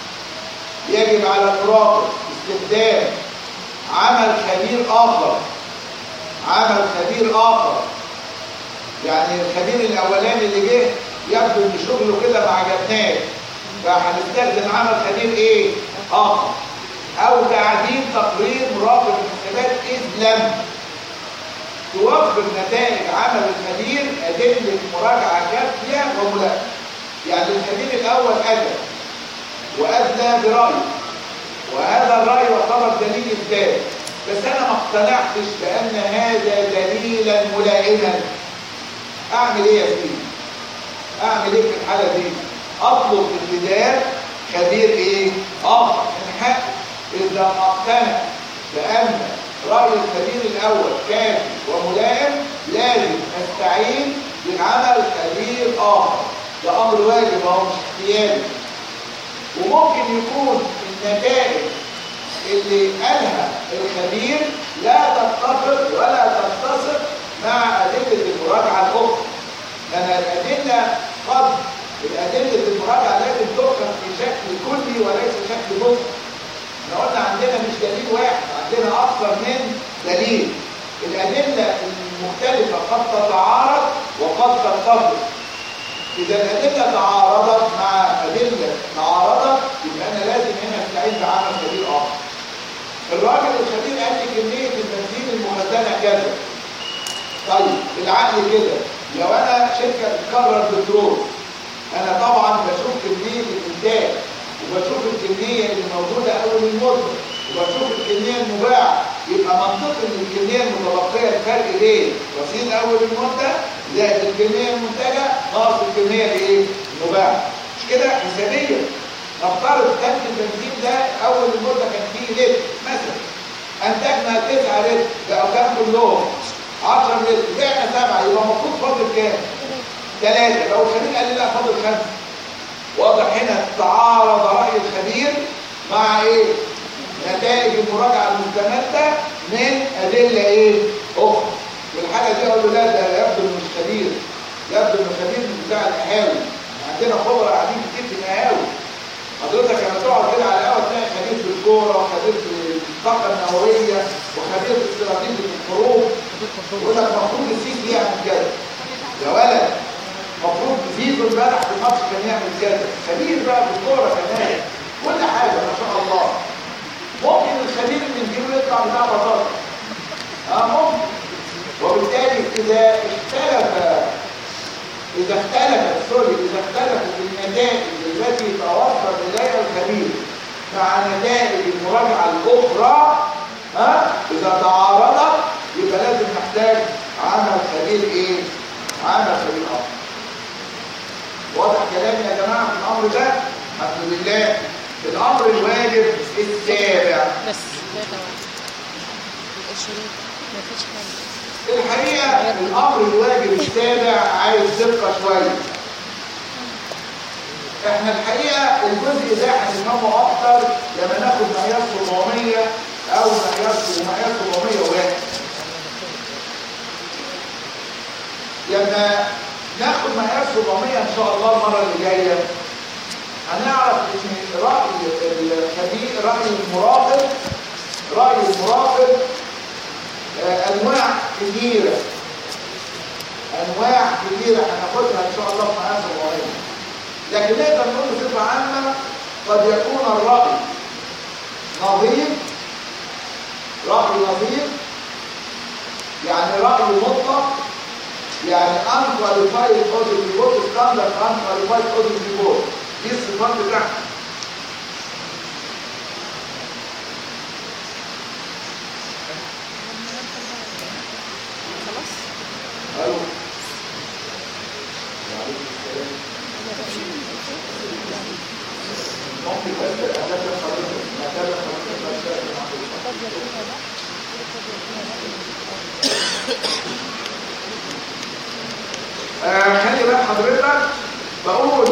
عمل خبير آخر. يعني الخبير الأولاني اللي جه يبدو إن شغله كده ما عجبناش، فهنستخدم عمل خبير إيه؟ آخر، أو تعديل تقرير مراقب الحسابات إذ لم توفر نتائج عمل الخبير أدلة مراجعة كافية وملائمة. يعني الخبير الأول أدى وأدلى برأيه، وهذا الرأي يعتبر دليل إثبات، بس أنا ما اقتنعتش بأن هذا دليلا ملائما. أعمل إيه يا سيدي؟ أعمل إيه في الحالة دي؟ أطلب انتداب خبير إيه؟ آخر من حق. إذا ما اقتنع بأن رأي الخبير الأول كافي وملائم لازم أستعين بعمل خبير آخر. ده أمر واجب وهو مش اختياري. وممكن يكون النتائج اللي قالها الخبير لا تتفق ولا تتسق مع أدلة المراجعة الأخرى، لأن الأدلة المراجعة لازم تؤخذ في شكل كلي وليس شكل جزئي. احنا قلنا عندنا مش دليل واحد، عندنا أكثر من دليل. الأدلة المختلفة قد تتعارض وقد تتفق. إذا الأدلة تعارضت مع أدلة معارضة يبقى أنا لازم هنا أستعين بعمل خبير آخر. الراجل الخبير قال لي كمية البنزين المخزنة كذا. طيب بالعقل كده لو أنا شركة بتكرر بترول، أنا طبعا بشوف كمية الإنتاج وبشوف الكمية اللي موجودة أول المدة وبشوف الكمية المباعة، يبقى منطقي إن الكمية المتبقية الفرق بين رصيد أول المدة زائد الكمية المنتجة ناقص الكمية الايه؟ المباعة. مش كده حسابيا؟ نفترض تانك البنزين ده أول المدة كان فيه لتر مثلا، أنتجنا 9 لتر، بقوا كام كلهم؟ 10 لتر، بعنا 7، يبقى المفروض فاضل كام؟ 3. لو الخبير قال لي لا فاضل 5. واضح هنا تعارض رأي الخبير مع ايه؟ نتائج المراجعة المستمدة من أدلة ايه؟ أخرى. والحاجة دي أقول له لا، ده يبدو إنه مش خبير، يبدو إنه خبير بتاع القهاوي. عندنا خبراء قاعدين كتير في القهاوي. حضرتك لما تقعد كده على القهوة تلاقي خبير في الكورة وخبير في الطاقة النووية وخبير في استراتيجية الحروب. يقول لك المفروض السيسي يعمل كذا. يا ولد المفروض زيزو امبارح في الماتش كان يعمل كذا. خبير بقى في الكورة كمان، كل حاجة ما شاء الله. ممكن الخبير اللي نجيبه يطلع بتاع بطاطا. ممكن. وبالتالي إذا اختلفت النتائج التي توصل إليها الخبير مع نتائج المراجعة الأخرى، إذا تعارضت يبقى لازم نحتاج عمل خبير إيه؟ عمل خبير آخر. واضح كلامي يا جماعة في الأمر ده؟ الحمد لله. الأمر الواجب السابع. بس لا توقف. الشريط مفيش حاجة. الحقيقة الأمر الواجب السابع عايز دقة شوية. احنا الحقيقة الجزء ده هنفهمه أكتر لما ناخد معيار 700 أو معيار 701. لما ناخد معيار 700 إن شاء الله المرة اللي جاية هنعرف إن رأي الخبير، رأي المراقب أنواع كثيرة هناخدها إن شاء الله في معيار 700. لكن نقدر نقول بصفة عامة قد يكون الرأي نظير، يعني رأي مطلق، يعني unqualified audit report standard unqualified audit report. دي الصفات بتاعتها. خلاص؟ أيوه. ممكن بس أتابع حضرتك خلي بقى حضرتك بقول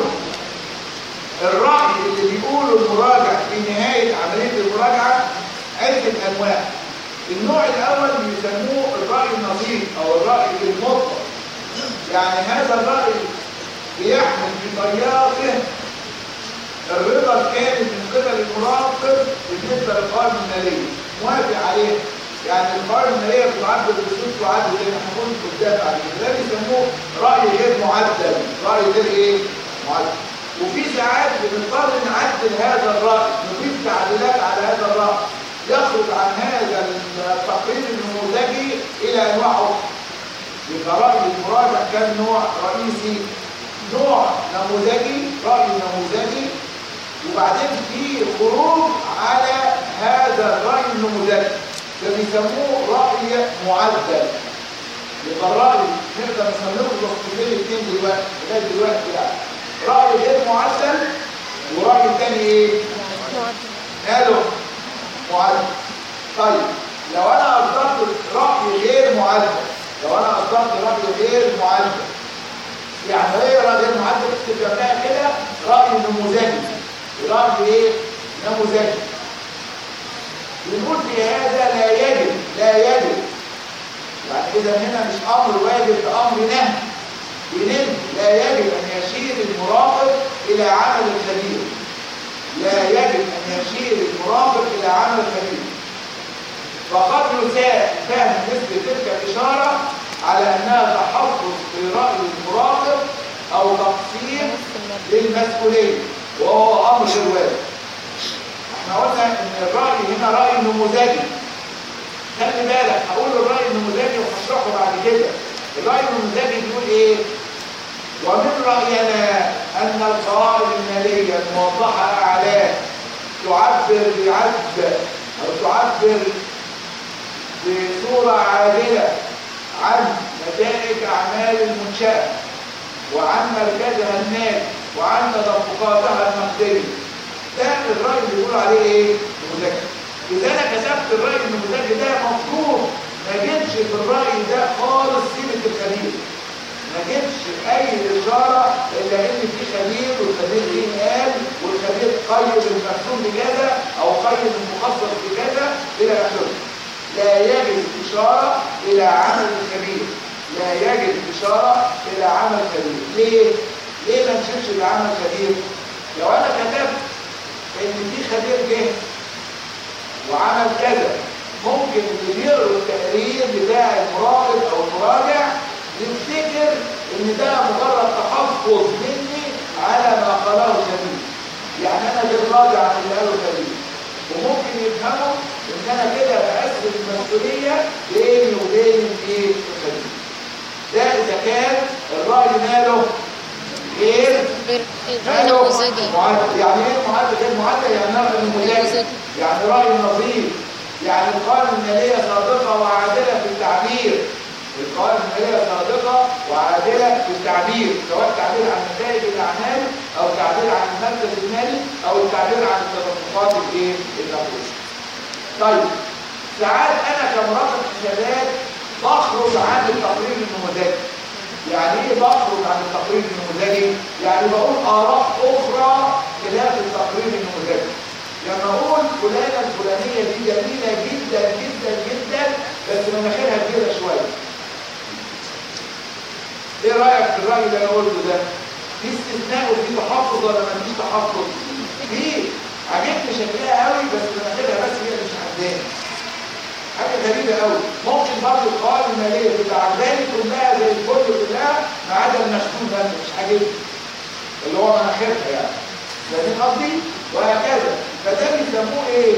الرأي اللي بيقوله المراجع في نهاية عملية المراجعة عدة أنواع. النوع الاول بيسموه الراي النظيف او الراي المطلق. يعني هذا الراي بيحمل في طياته الرضا الكامل من قبل المراقب بالنسبه للقوائم الماليه، موافق عليه. يعني القوائم الماليه بتعدل بصوت وعدل زي ما احنا قلنا قدام عليه، ده بيسموه راي غير معدل، راي غير ايه؟ معدل. وفي ساعات بنضطر نعدل هذا الراي، نضيف تعديلات على هذا الراي، يخرج عن هذا التقرير النموذجي الى انواع اخرى. يبقى راي المراجع كان نوع رئيسي، نوع نموذجي، راي نموذجي، وبعدين في خروج على هذا الراي النموذجي ده بيسموه راي معدل. يبقى الراي نقدر نسميه الوصفتين الاثنين دلوقتي لغايه دلوقتي، يعني راي غير معدل وراي ثاني ايه؟ قالوا معدل. طيب لو انا اصدرت راي غير معدل، يعني ايه راي غير معدل؟ اكتب جنبها كده راي نموذجي. راي ايه؟ نموذجي. بنقول في هذا لا يجب يعني اذا هنا مش امر واجب، ده امر نهي. بننهي لا يجب ان يشير المراقب الى عمل الخبير. لا يجب ان يشير المراقب الى عمل الخبير. فقد يساء فهم مثل تلك الاشاره على انها تحفظ في راي المراقب او تقسيم للمسؤوليه، وهو امر غير واجب. احنا قلنا ان الراي هنا راي نموذجي. خلي بالك هقول الراي النموذجي وهشرحه بعد كده. الراي النموذجي بيقول ايه؟ ومن راينا ان القوائم الماليه الموضحه اعلاه تعبر بصوره عادله عن نتائج اعمال المنشاه وعن مركزها المالي وعن تدفقاتها النقديه. ده الراي اللي بيقولوا عليه ايه؟ نموذجي. اذا انا كتبت الراي النموذجي ده مفروض ما جبش في الراي ده خالص سيره الخبير، ما جبش اي اشاره الا ان في خبير والخبير ايه قال والخبير قيد المكتوب بكذا او قيد المخصص بكذا الى اخره. لا يجب اشاره الى عمل الخبير، لا يجب اشاره الى عمل الخبير. ليه ما نشيرش لعمل الخبير؟ لو انا كتبت ان في خبير جه وعمل كذا، ممكن اللي بيقرا التقرير بتاع المراقب او المراجع يفتكر ان ده مجرد تحفظ مني على ما قاله الخبير. يعني انا بالراجع عن اللي قاله الخبير، وممكن يفهموا ان انا كده بقسم المسؤوليه بيني وبين ايه الخبير. ده اذا كان الراي ماله غير نموذجي. معدل. يعني ايه معدل غير معدل؟ يعني راي نموذجي، يعني راي نظيف، يعني القوائم الماليه صادقه وعادله في التعبير. القوائم الماليه صادقه وعادله في التعبير، سواء التعبير عن نتائج الاعمال او التعبير عن المركز المالي او التعبير عن التدفقات الايه النقديه. طيب ساعات انا كمراقب حسابات بخرج عن التقرير النموذجي. يعني ايه بخرج عن التقرير النموذجي؟ يعني بقول اراء اخرى خلاف التقرير النموذجي. لما اقول فلانه الفلانيه دي جميله جدا جدا جدا بس مناخيرها كبيره شويه. ايه رايك في الراي اللي انا قلته ده؟ في استثناء وفي تحفظ ولا ما فيش تحفظ؟ في عجبني شكلها قوي بس مناخيرها بس هي مش عجباني. حاجه غريبه قوي. ممكن برضه القوائم الماليه تبقى عجباني كلها زي الفل كلها ما عدا المشكوك ده مش عاجبني، اللي هو مناخيرها يعني. فاهمين قصدي؟ وهكذا. فده بيسموه ايه؟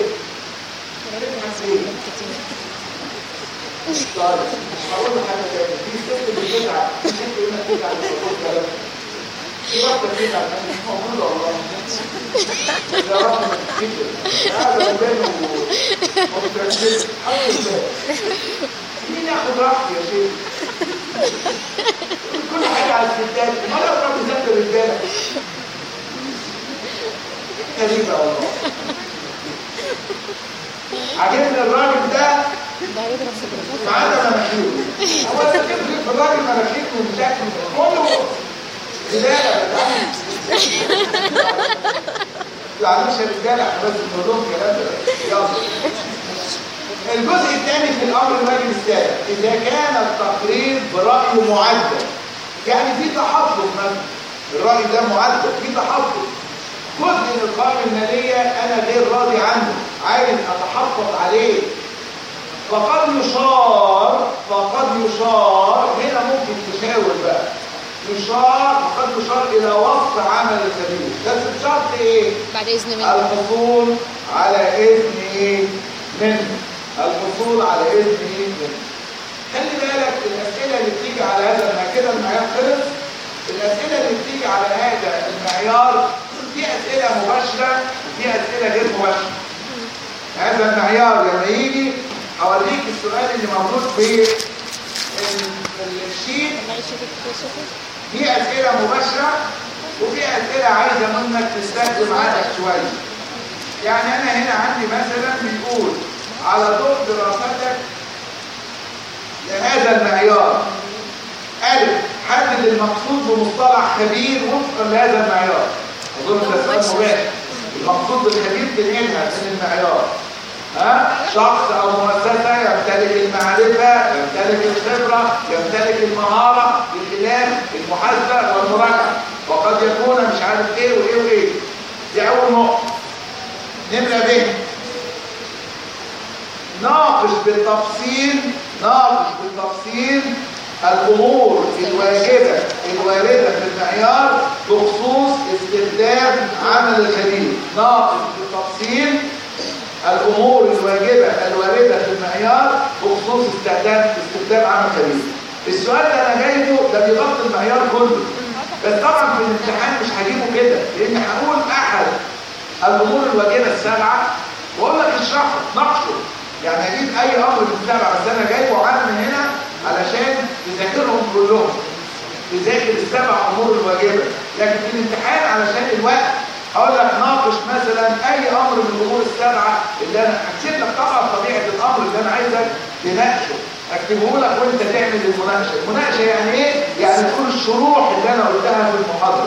طيب مش هقول حاجه تاني. في ست بتزعل، في ست هنا بتزعل من الصوت ده. في واحده بتزعل مش موجوده والله. يا رب ما تفتكر. قاعده قدامي ومتركزه. الحمد لله. مين ياخد راحتي يا شيخ؟ كل حاجه على الستات، امال اضرب ذات الرجاله. غريبه والله. عجبني الراجل ده ما عدا مناخيره. هو ده كده في الراجل مناخيره من شكله كله زباله. معلش يا رجاله احنا بس بنقول لهم كلام يلا. الجزء الثاني في الامر الواجب السابق، اذا كان التقرير براي معدل، يعني في تحفظ مثلا، الراي ده معدل في تحفظ، جزء من القائمه الماليه انا غير راضي عنه، عايز اتحفظ عليه، فقد يشار هنا، ممكن تشاور بقى، قد يشار الى وصف عمل الخبير، بس بشرط ايه؟ بعد اذن منه. الحصول على اذن ايه؟ منه. الحصول على اذن ايه؟ منه. خلي بالك الاسئله اللي بتيجي على هذا كده المعيار خلص. الاسئله اللي بتيجي على هذا المعيار في اسئله مباشره وفي اسئله غير مباشره. هذا المعيار لما يجي هوريك السؤال اللي موجود في الشيت، في اسئله مباشره وفي اسئله عايزه منك تستخدم عقلك شويه. يعني انا هنا عندي مثلا بيقول على ضوء دراستك لهذا المعيار، ألف حدد المقصود بمصطلح خبير وفقا لهذا المعيار. اظن ده سؤال مباشر. المقصود بالخبير تنقلها من المعيار. شخص او مؤسسه يمتلك المعرفه، يمتلك الخبره، يمتلك المهاره بخلاف المحاسبه والمراجعه، وقد يكون مش عارف ايه وايه وايه. دي اول نقطه. نمره ب، ناقش بالتفصيل الامور الوارده في المعيار بخصوص استخدام عمل الخبير. ناقش بالتفصيل الامور الوارده في المعيار بخصوص استخدام عمل خبير. السؤال ده انا جايبه ده بيغطي المعيار كله، بس طبعا في الامتحان مش هجيبه كده، لان هقول احد الامور الواجبه السبعه واقول لك اشرحه ناقشه. يعني اجيب اي امر من السبعه، بس انا جايبه عام هنا علشان تذاكرهم كلهم، تذاكر السبع امور الواجبه. لكن في الامتحان علشان الوقت هقول لك ناقش مثلا اي امر من الامور السبعه اللي انا هكتب لك طبعا طبيعه الامر اللي انا عايزك تناقشه، اكتبه لك وانت تعمل المناقشه. المناقشه يعني ايه؟ يعني تقول الشروح اللي انا قلتها في المحاضره،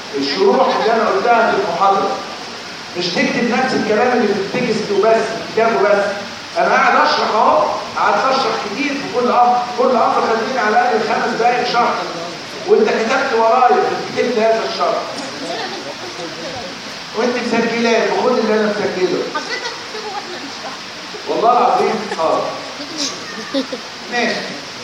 مش تكتب نفس الكلام اللي في التكست وبس، كتابه بس. انا قاعد اشرح اهو، قعدت اشرح كتير في كل امر خليني على الاقل 5 دقائق شرح، وانت كتبت ورايا كتبت هذا الشرح وانت مسجلاه، وخد اللي انا مسجله. حضرتك تكتبه واحنا نشرح. والله العظيم ماشي.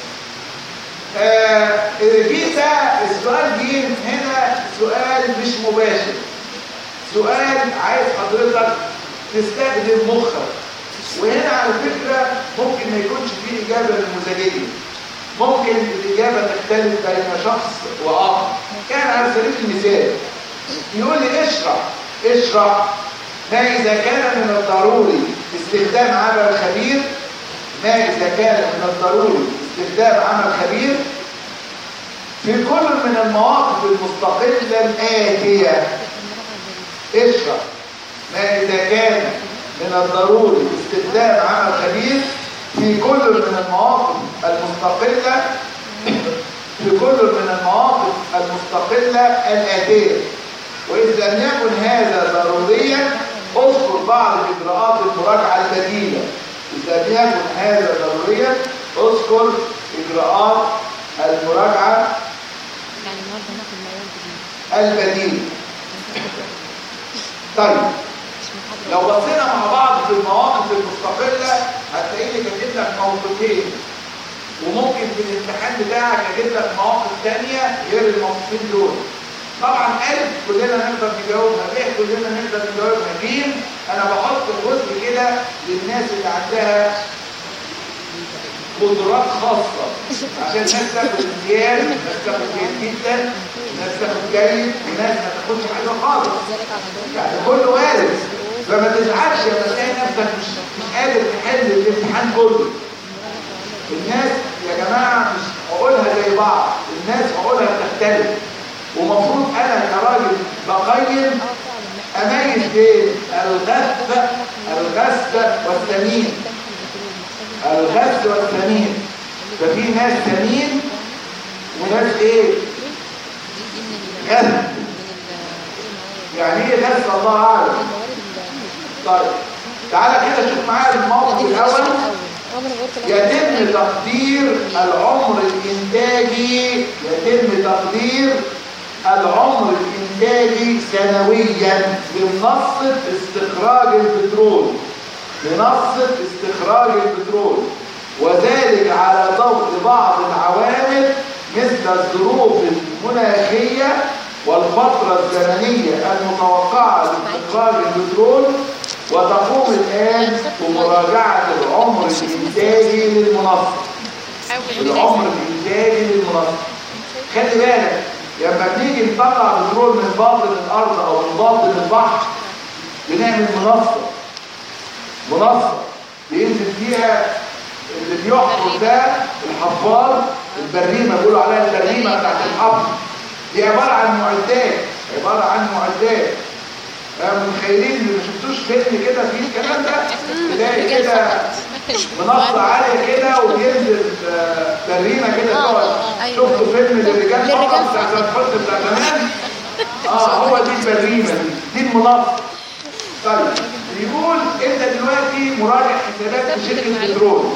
في ده السؤال دي هنا سؤال مش مباشر، سؤال عايز حضرتك تستخدم مخك. وهنا على فكرة ممكن ما يكونش فيه إجابة نموذجية، ممكن الإجابة تختلف بين شخص وآخر. كان على سبيل المثال يقول لي اشرح ما إذا كان من الضروري استخدام عمل خبير، في كل من المواقف المستقلة الآتية. اشرح ما إذا كان من الضروري استخدام عمل خبير في كل من المواقف المستقلة الآتية. وإذا لم يكن هذا ضروريا اذكر بعض إجراءات المراجعة البديلة. طيب لو بصينا مع بعض في المواقف المستقلة هتلاقيني كاتب لك موقفين، وممكن في الامتحان بتاعك اجيب لك مواقف ثانيه غير الموقفين دول. طبعا ألف كلنا نقدر نجاوبها، ب كلنا نقدر نجاوبها، ج انا بحط جزء كده للناس اللي عندها قدرات خاصه، عشان ناس تاخد امتياز، ناس تاخد جيد جدا، ناس تاخد جيد، وناس ما تاخدش حاجه خالص. يعني كله وارد، فما تزعلش لما تلاقي نفسك مش قادر تحل الامتحان كله. الناس يا جماعه مش هقولها زي بعض، الناس هقولها تختلف، ومفروض انا كراجل بقيم اميز بين الغث والثمين. ففي ناس ثمين وناس ايه؟ غث. يعني ايه غث؟ الله اعلم. طيب تعالى كده شوف معايا الموقف الاول. يتم تقدير العمر الانتاجي سنويا لمنصة استخراج البترول، وذلك على ضوء بعض العوامل مثل الظروف المناخية والفترة الزمنية المتوقعة لاستخراج البترول. وتقوم الآن بمراجعة العمر الإنتاجي للمنصة. خلي بالك لما بنيجي نطلع بترول من باطن الأرض أو من باطن البحر بنعمل منصة بينزل فيها اللي بيحفر ده الحفار، البريمة بيقولوا عليها البريمة بتاعت الحفر. دي عبارة عن معدات. متخيلين اللي ما شفتوش فيلم كده فيه الكلام ده؟ تلاقي كده منصة عالية كده وبينزل بريمة كده تقعد. شفتوا فيلم للرجال فقط بتاع زمان؟ هو دي البريمة دي المنصة. طيب بيقول انت دلوقتي مراجع حسابات في شركة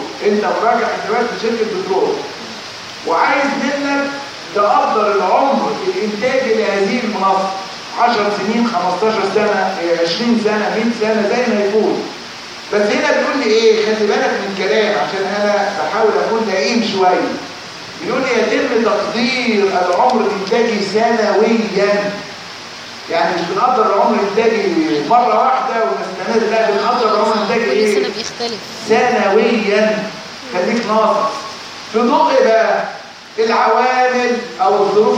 بترول، وعايز منك تقدر العمر الانتاجي لهذه المنصة 10 سنين 15 سنة 20 سنة 100 سنة زي ما يكون. بس هنا بيقول لي ايه؟ خلي بالك من الكلام عشان انا بحاول اكون لئيم شوية. بيقول لي يتم تقدير العمر الانتاجي سنويا، يعني مش بنقدر العمر الانتاجي مرة واحدة ونستمر، لا بنقدر العمر الانتاجي ايه؟ كل سنة بيختلف سنويا. خليك ناصح في ضوء بقى العوامل او الظروف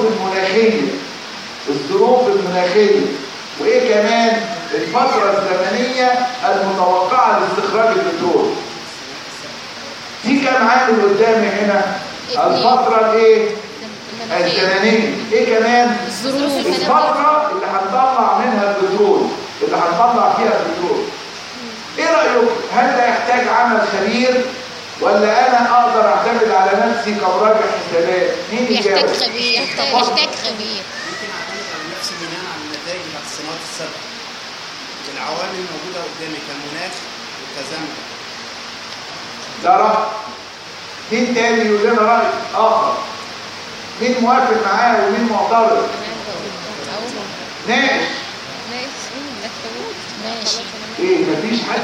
المناخية، وايه كمان الفترة الزمنية المتوقعة لاستخراج البترول. في كام عامل قدامي هنا؟ الفترة الايه؟ الزمنية. ايه كمان؟ الفترة اللي هنطلع منها البترول، ايه رأيكم؟ هل ده يحتاج عمل خبير ولا انا اقدر اعتمد على نفسي كمراجع حسابات؟ مين يجاوب؟ يحتاج خبير. ممكن اعتمد على نفسي بناء على النتائج بتاعت السنوات السابقه والعوامل الموجوده قدامي كمناخ وكزمن. ده رأي. مين تاني يقول لنا رأي آخر؟ مين موافق معاه ومين معترض؟ ناقش. ايه مفيش حد؟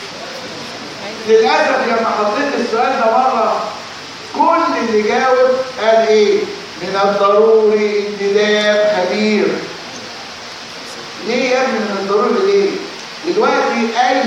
للأسف لما حطيت السؤال ده مرة كل اللي جاوب قال ايه؟ من الضروري انتداب خبير. ليه يا ابني من الضروري ليه؟ دلوقتي اي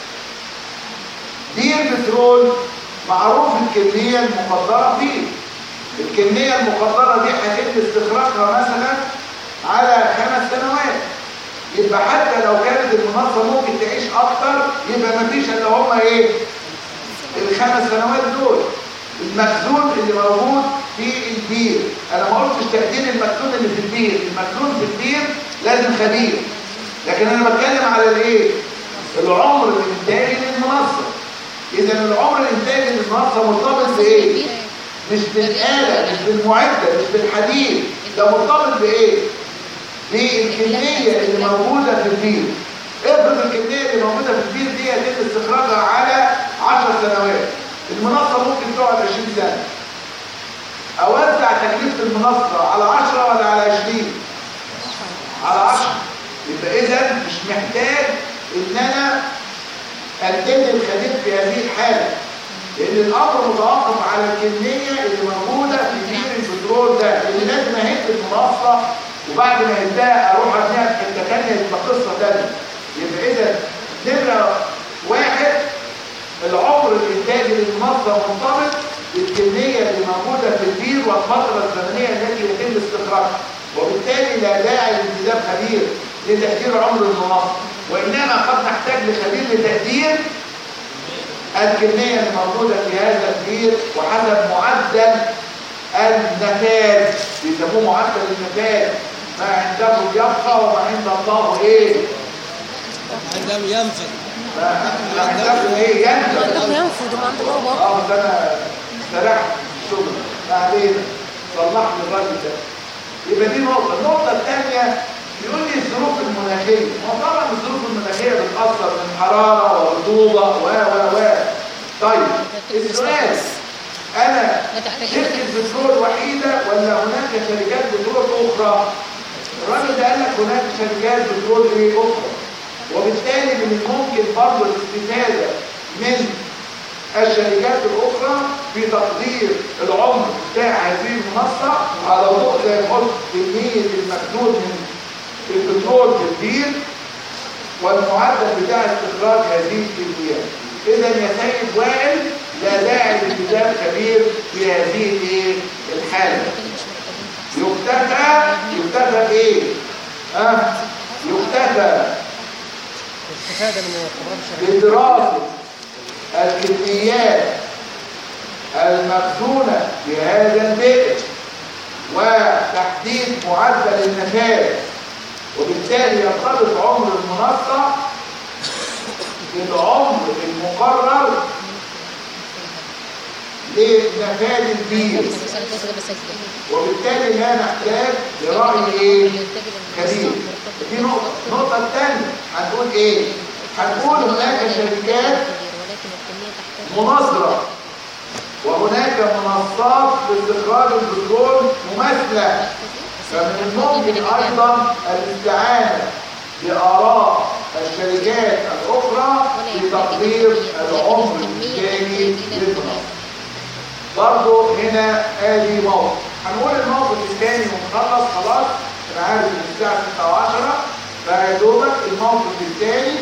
بير بترول معروف الكمية المقدرة فيه. الكمية المقدرة دي هيتم استخراجها مثلا على 5 سنوات، يبقى حتى لو كانت المنصة ممكن تعيش اكتر يبقى مفيش الا هما ايه؟ ال5 سنوات دول. المخزون اللي موجود في البير، انا ما قلتش تقدير المخزون اللي في البير، المخزون في البير لازم خبير، لكن انا بتكلم على الايه؟ العمر الانتاجي للمنصة. اذا العمر الانتاجي للمنصة مرتبط بايه؟ مش بالآلة، مش بالمعدة، مش بالحديد، ده مرتبط بايه؟ بالكمية اللي موجودة في البير. افرض الكمية اللي موجودة في البير دي يتم استخراجها على 10 سنوات، المنصة ممكن تقعد 20 سنة. اوزع تكلفة المنصة على 10 ولا على 20؟ على 10. يبقى اذا مش محتاج ان انا انتدب الخبير في هذه الحالة، لان الامر متوقف على الكمية اللي موجودة في بير البترول ده، اللي لازم اهد المنصة وبعد ما اهدها اروح ابنيها في حته ثانيه تبقى قصه ثانيه. يبقى اذا نمره 1 العمر الانتاجي للمنصه مرتبط بالكميه اللي موجوده في البير والفتره الزمنيه التي يتم استخراجها، وبالتالي لا داعي لانتداب خبير لتقدير عمر المنصه، وانما قد نحتاج لخبير لتقدير الكميه اللي موجوده في هذا البير وحسب معدل النفاذ، بيسموه معدل النفاذ. ما عنده يبقى وما عند الله ايه؟ عندهم ينفذ. ما عنده ايه؟ ينفذ وما عنده بابا. بس انا استريحت في الشغل بعدين صلحت الراجل ده. يبقى دي نقطة. النقطة الثانية يقول لي الظروف المناخيه، وطبعا الظروف المناخيه بتاثر من حراره ورطوبه و طيب السؤال، انا شركه بترول وحيده ولا هناك شركات بترول اخرى؟ الراجل ده قال لك هناك شركات بترول ايه اخرى، وبالتالي من الممكن برضه الاستفاده من الشركات الاخرى في تقدير العمر بتاع هذه المنصه على ضوء زي ما قلت كميه المخزون من البترول في البير والمعدل بتاع استخراج هذه الكميات. اذا يا سيد وائل لا داعي لالتزام كبير في هذه الحاله. يكتفى بايه؟ يكتفى بدراسه الكميات المخزونه في هذا البئر وتحديد معدل النفاذ، وبالتالي يرتبط عمر المنصه بالعمر المقرر لنفاذ البير، وبالتالي لا نحتاج لرأي ايه؟ كبير. دي النقطة الثانية هنقول ايه؟ هنقول هناك شركات مناظرة وهناك منصات لاستخراج البترول مماثلة، فمن الممكن ايضا الاستعانة بآراء الشركات الأخرى في تقدير العمر الإنتاجي للمنصة. برضه هنا ادي موقف. هنقول الموقف الثاني ونخلص خلاص، انا عارف ان الساعه 6:10، فيا دوبك الموقف الثاني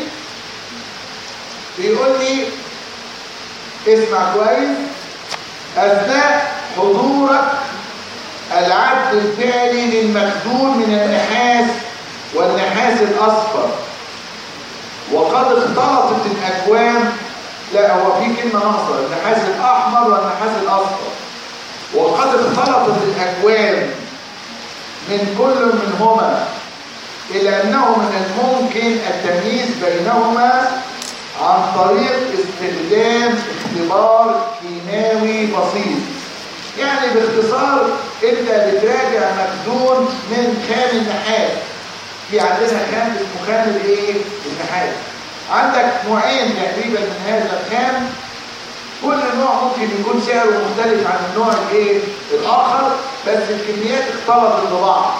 بيقول لي اسمع كويس: اثناء حضورك العد الفعلي للمخزون من النحاس والنحاس الاصفر، وقد اختلطت الاكوام، لا هو في كلمة ناقصة، النحاس الأحمر والنحاس الأصفر، وقد اختلطت الأكوام من كل منهما، إلا أنه من الممكن التمييز بينهما عن طريق استخدام اختبار كيماوي بسيط. يعني باختصار أنت بتراجع مخزون من خام النحاس. في عندنا خام اسمه خام الايه؟ النحاس. عندك نوعين تقريبا من هذا الخام، كل نوع ممكن يكون سعره مختلف عن النوع الايه الاخر، بس الكميات اختلطت ببعض.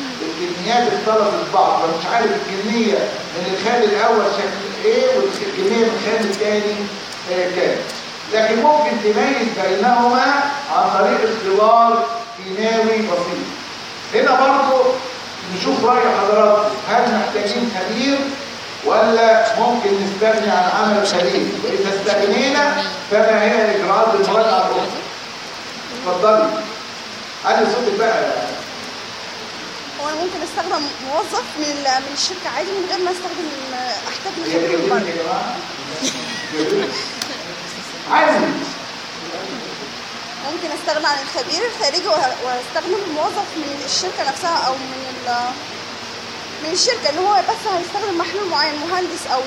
فمش عارف الكميه من الخام الاول شكل ايه والكميه من الخام الثاني كام، لكن ممكن تميز بينهما عن طريق اختبار كيماوي بسيط. هنا برضو نشوف راي حضراتكم، هل محتاجين خبير ولا ممكن نستغني عن عمل خبير؟ واذا استغنينا فما هي اجراءات المراجعه الاخرى؟ اتفضلي علي صوتك بقى. هو انا ممكن استخدم موظف من الشركه عادي من غير ما احتاج لخبير من بره. يا جماعه عادي ممكن استغنى عن الخبير الخارجي واستخدم موظف من الشركه نفسها او من الشركه اللي هو بس هيستخدم محلول معين، مهندس او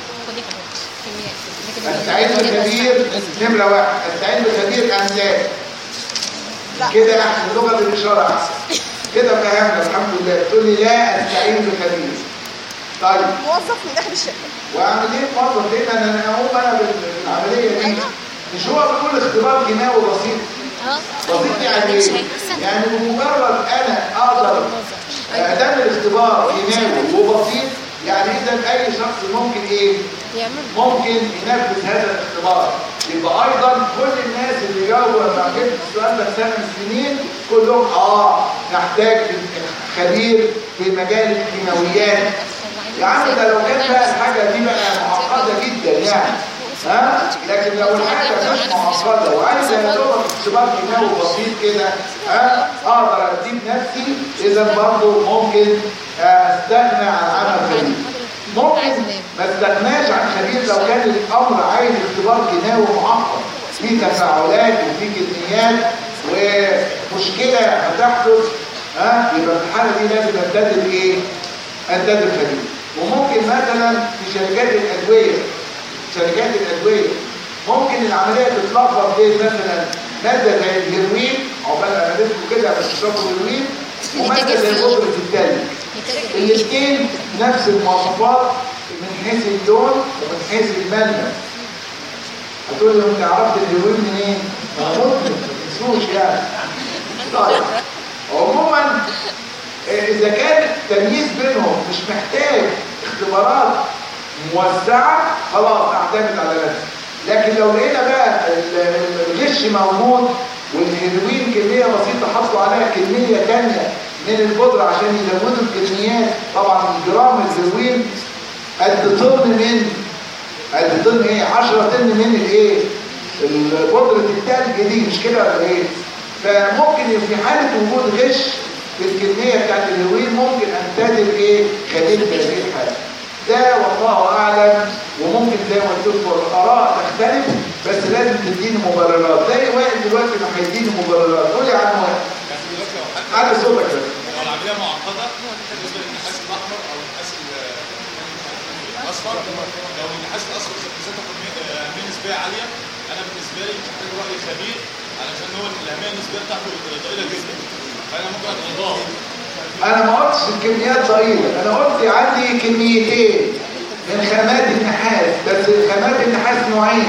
استعين بخبير نمره واحد، استعين بخبير املاك. كده احسن، لغه الاشاره احسن كده، فهمنا الحمد لله. تقول لي لا استعين بخبير. طيب موظف من داخل الشركه. واعمل ايه موظف؟ لان انا اقوم انا بالعمليه دي. مش هو بيقول اختبار كيماوي بسيط؟ بسيط يعني ايه؟ يعني بمجرد انا اقدر ادام الاختبار كيماوي وبسيط، يعني اذا اي شخص ممكن ايه؟ ممكن ينفذ هذا الاختبار. يبقى ايضا كل الناس اللي جاوبوا لما جبت السؤال ده سنه من السنين كلهم نحتاج خبير في مجال الكيماويات. يا عم ده لو كانت بقى الحاجه دي بقى معقده جدا يعني، لكن لو الحاجه مش معقده وعايزه يا دوبك اختبار كيماوي بسيط كده اقدر اديب نفسي، اذا برضه ممكن استغنى عن عمل خبير. ممكن ما استغناش عن خبير لو كان الامر عايز اختبار كيماوي معقد في تفاعلات وفي كميات ومشكله هتحدث، يبقى في الحاله دي لازم امتدد ايه؟ امتدد خبير. وممكن مثلا في شركات الادويه ممكن العمليه تتلخبط بين مثلا ماده زي الهيروين، عقبال ما ندرسه كده بس تشربوا الهيروين، وماده زي بودره التلج. الكميتين نفس المواصفات من حيث اللون ومن حيث الملمس. هتقول لي انت عرفت الهيروين منين؟ ممكن ما تنسوش يعني. طيب عموما اذا كان التمييز بينهم مش محتاج اختبارات موسعه خلاص اعتمد على نفسي. لكن لو لقينا بقى الغش موجود والهيروين كميه بسيطه حطوا عليها كميه ثانيه من البودره عشان يزودوا الكميات، طبعا جرام الهيروين قد طن ايه 10 طن من الايه البودره التلج دي، مش كده ولا ايه؟ فممكن في حاله وجود غش في الكميه بتاعت الهيروين ممكن انتدب ايه خليل هذه الحاله. ده والله اعلم. وممكن زي ما قلت لكم الاراء تختلف، بس لازم تديني مبررات. زي وائل دلوقتي ما هيديني مبررات. قول يا عم وائل. على صوتك بس. لو العمليه معقده بالنسبه للنحاس الاحمر او النحاس الاصفر، لو النحاس الاصفر ذاته اهميه نسبيه عاليه، انا بالنسبه لي مش محتاج راي خبير علشان هو الاهميه النسبيه بتاعته ضئيله جدا، فانا ممكن اتضاد. انا ما قلتش الكميات ضئيله، انا قلت عندي كميتين من خامات النحاس، بس خامات النحاس نوعين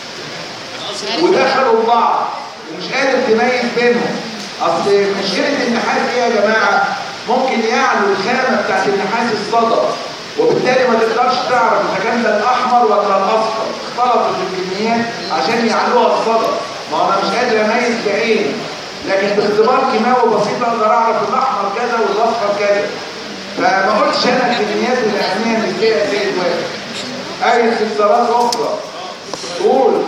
ودخلوا بعض ومش قادر تميز بينهم. اصل مشكله النحاس ايه يا جماعه؟ ممكن يعلو الخامه بتاعت النحاس الصدى، وبالتالي ما تقدرش تعرف اذا كان ده الاحمر ولا الاصفر، اختلطت الكميات عشان يعلوها الصدى. ما انا مش قادر اميز بعيني، لكن باختبار كيماوي بسيط اقدر اعرف الاحمر كذا والاصفر كذا. فما قلتش انا الكميات الاهميه النسبيه زي الواحد. اي استفسارات اخرى؟ قول.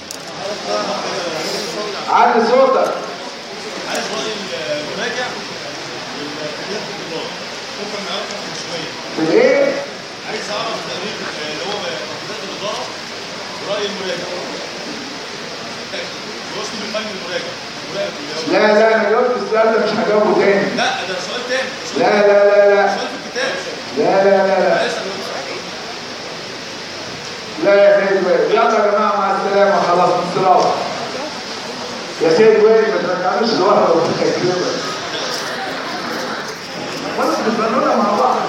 علي صوتك. عايز راي المراجع والتقرير في الاداره، ممكن نعرفه شويه. بالايه؟ عايز اعرف تقرير اللي هو تقريرات الاداره وراي المراجع. هو اسمه الفن المراجع. لا انا جاوبت السؤال ده، مش هجاوبه تاني. لا ده سؤال تاني. لا سؤال في الكتاب. لا يا سيد وائل. يلا يا جماعه مع السلامه، خلاص انصراف. يا سيد وائل ما ترجعنيش لوحده وتكلمك. خلاص نبقى مع بعض.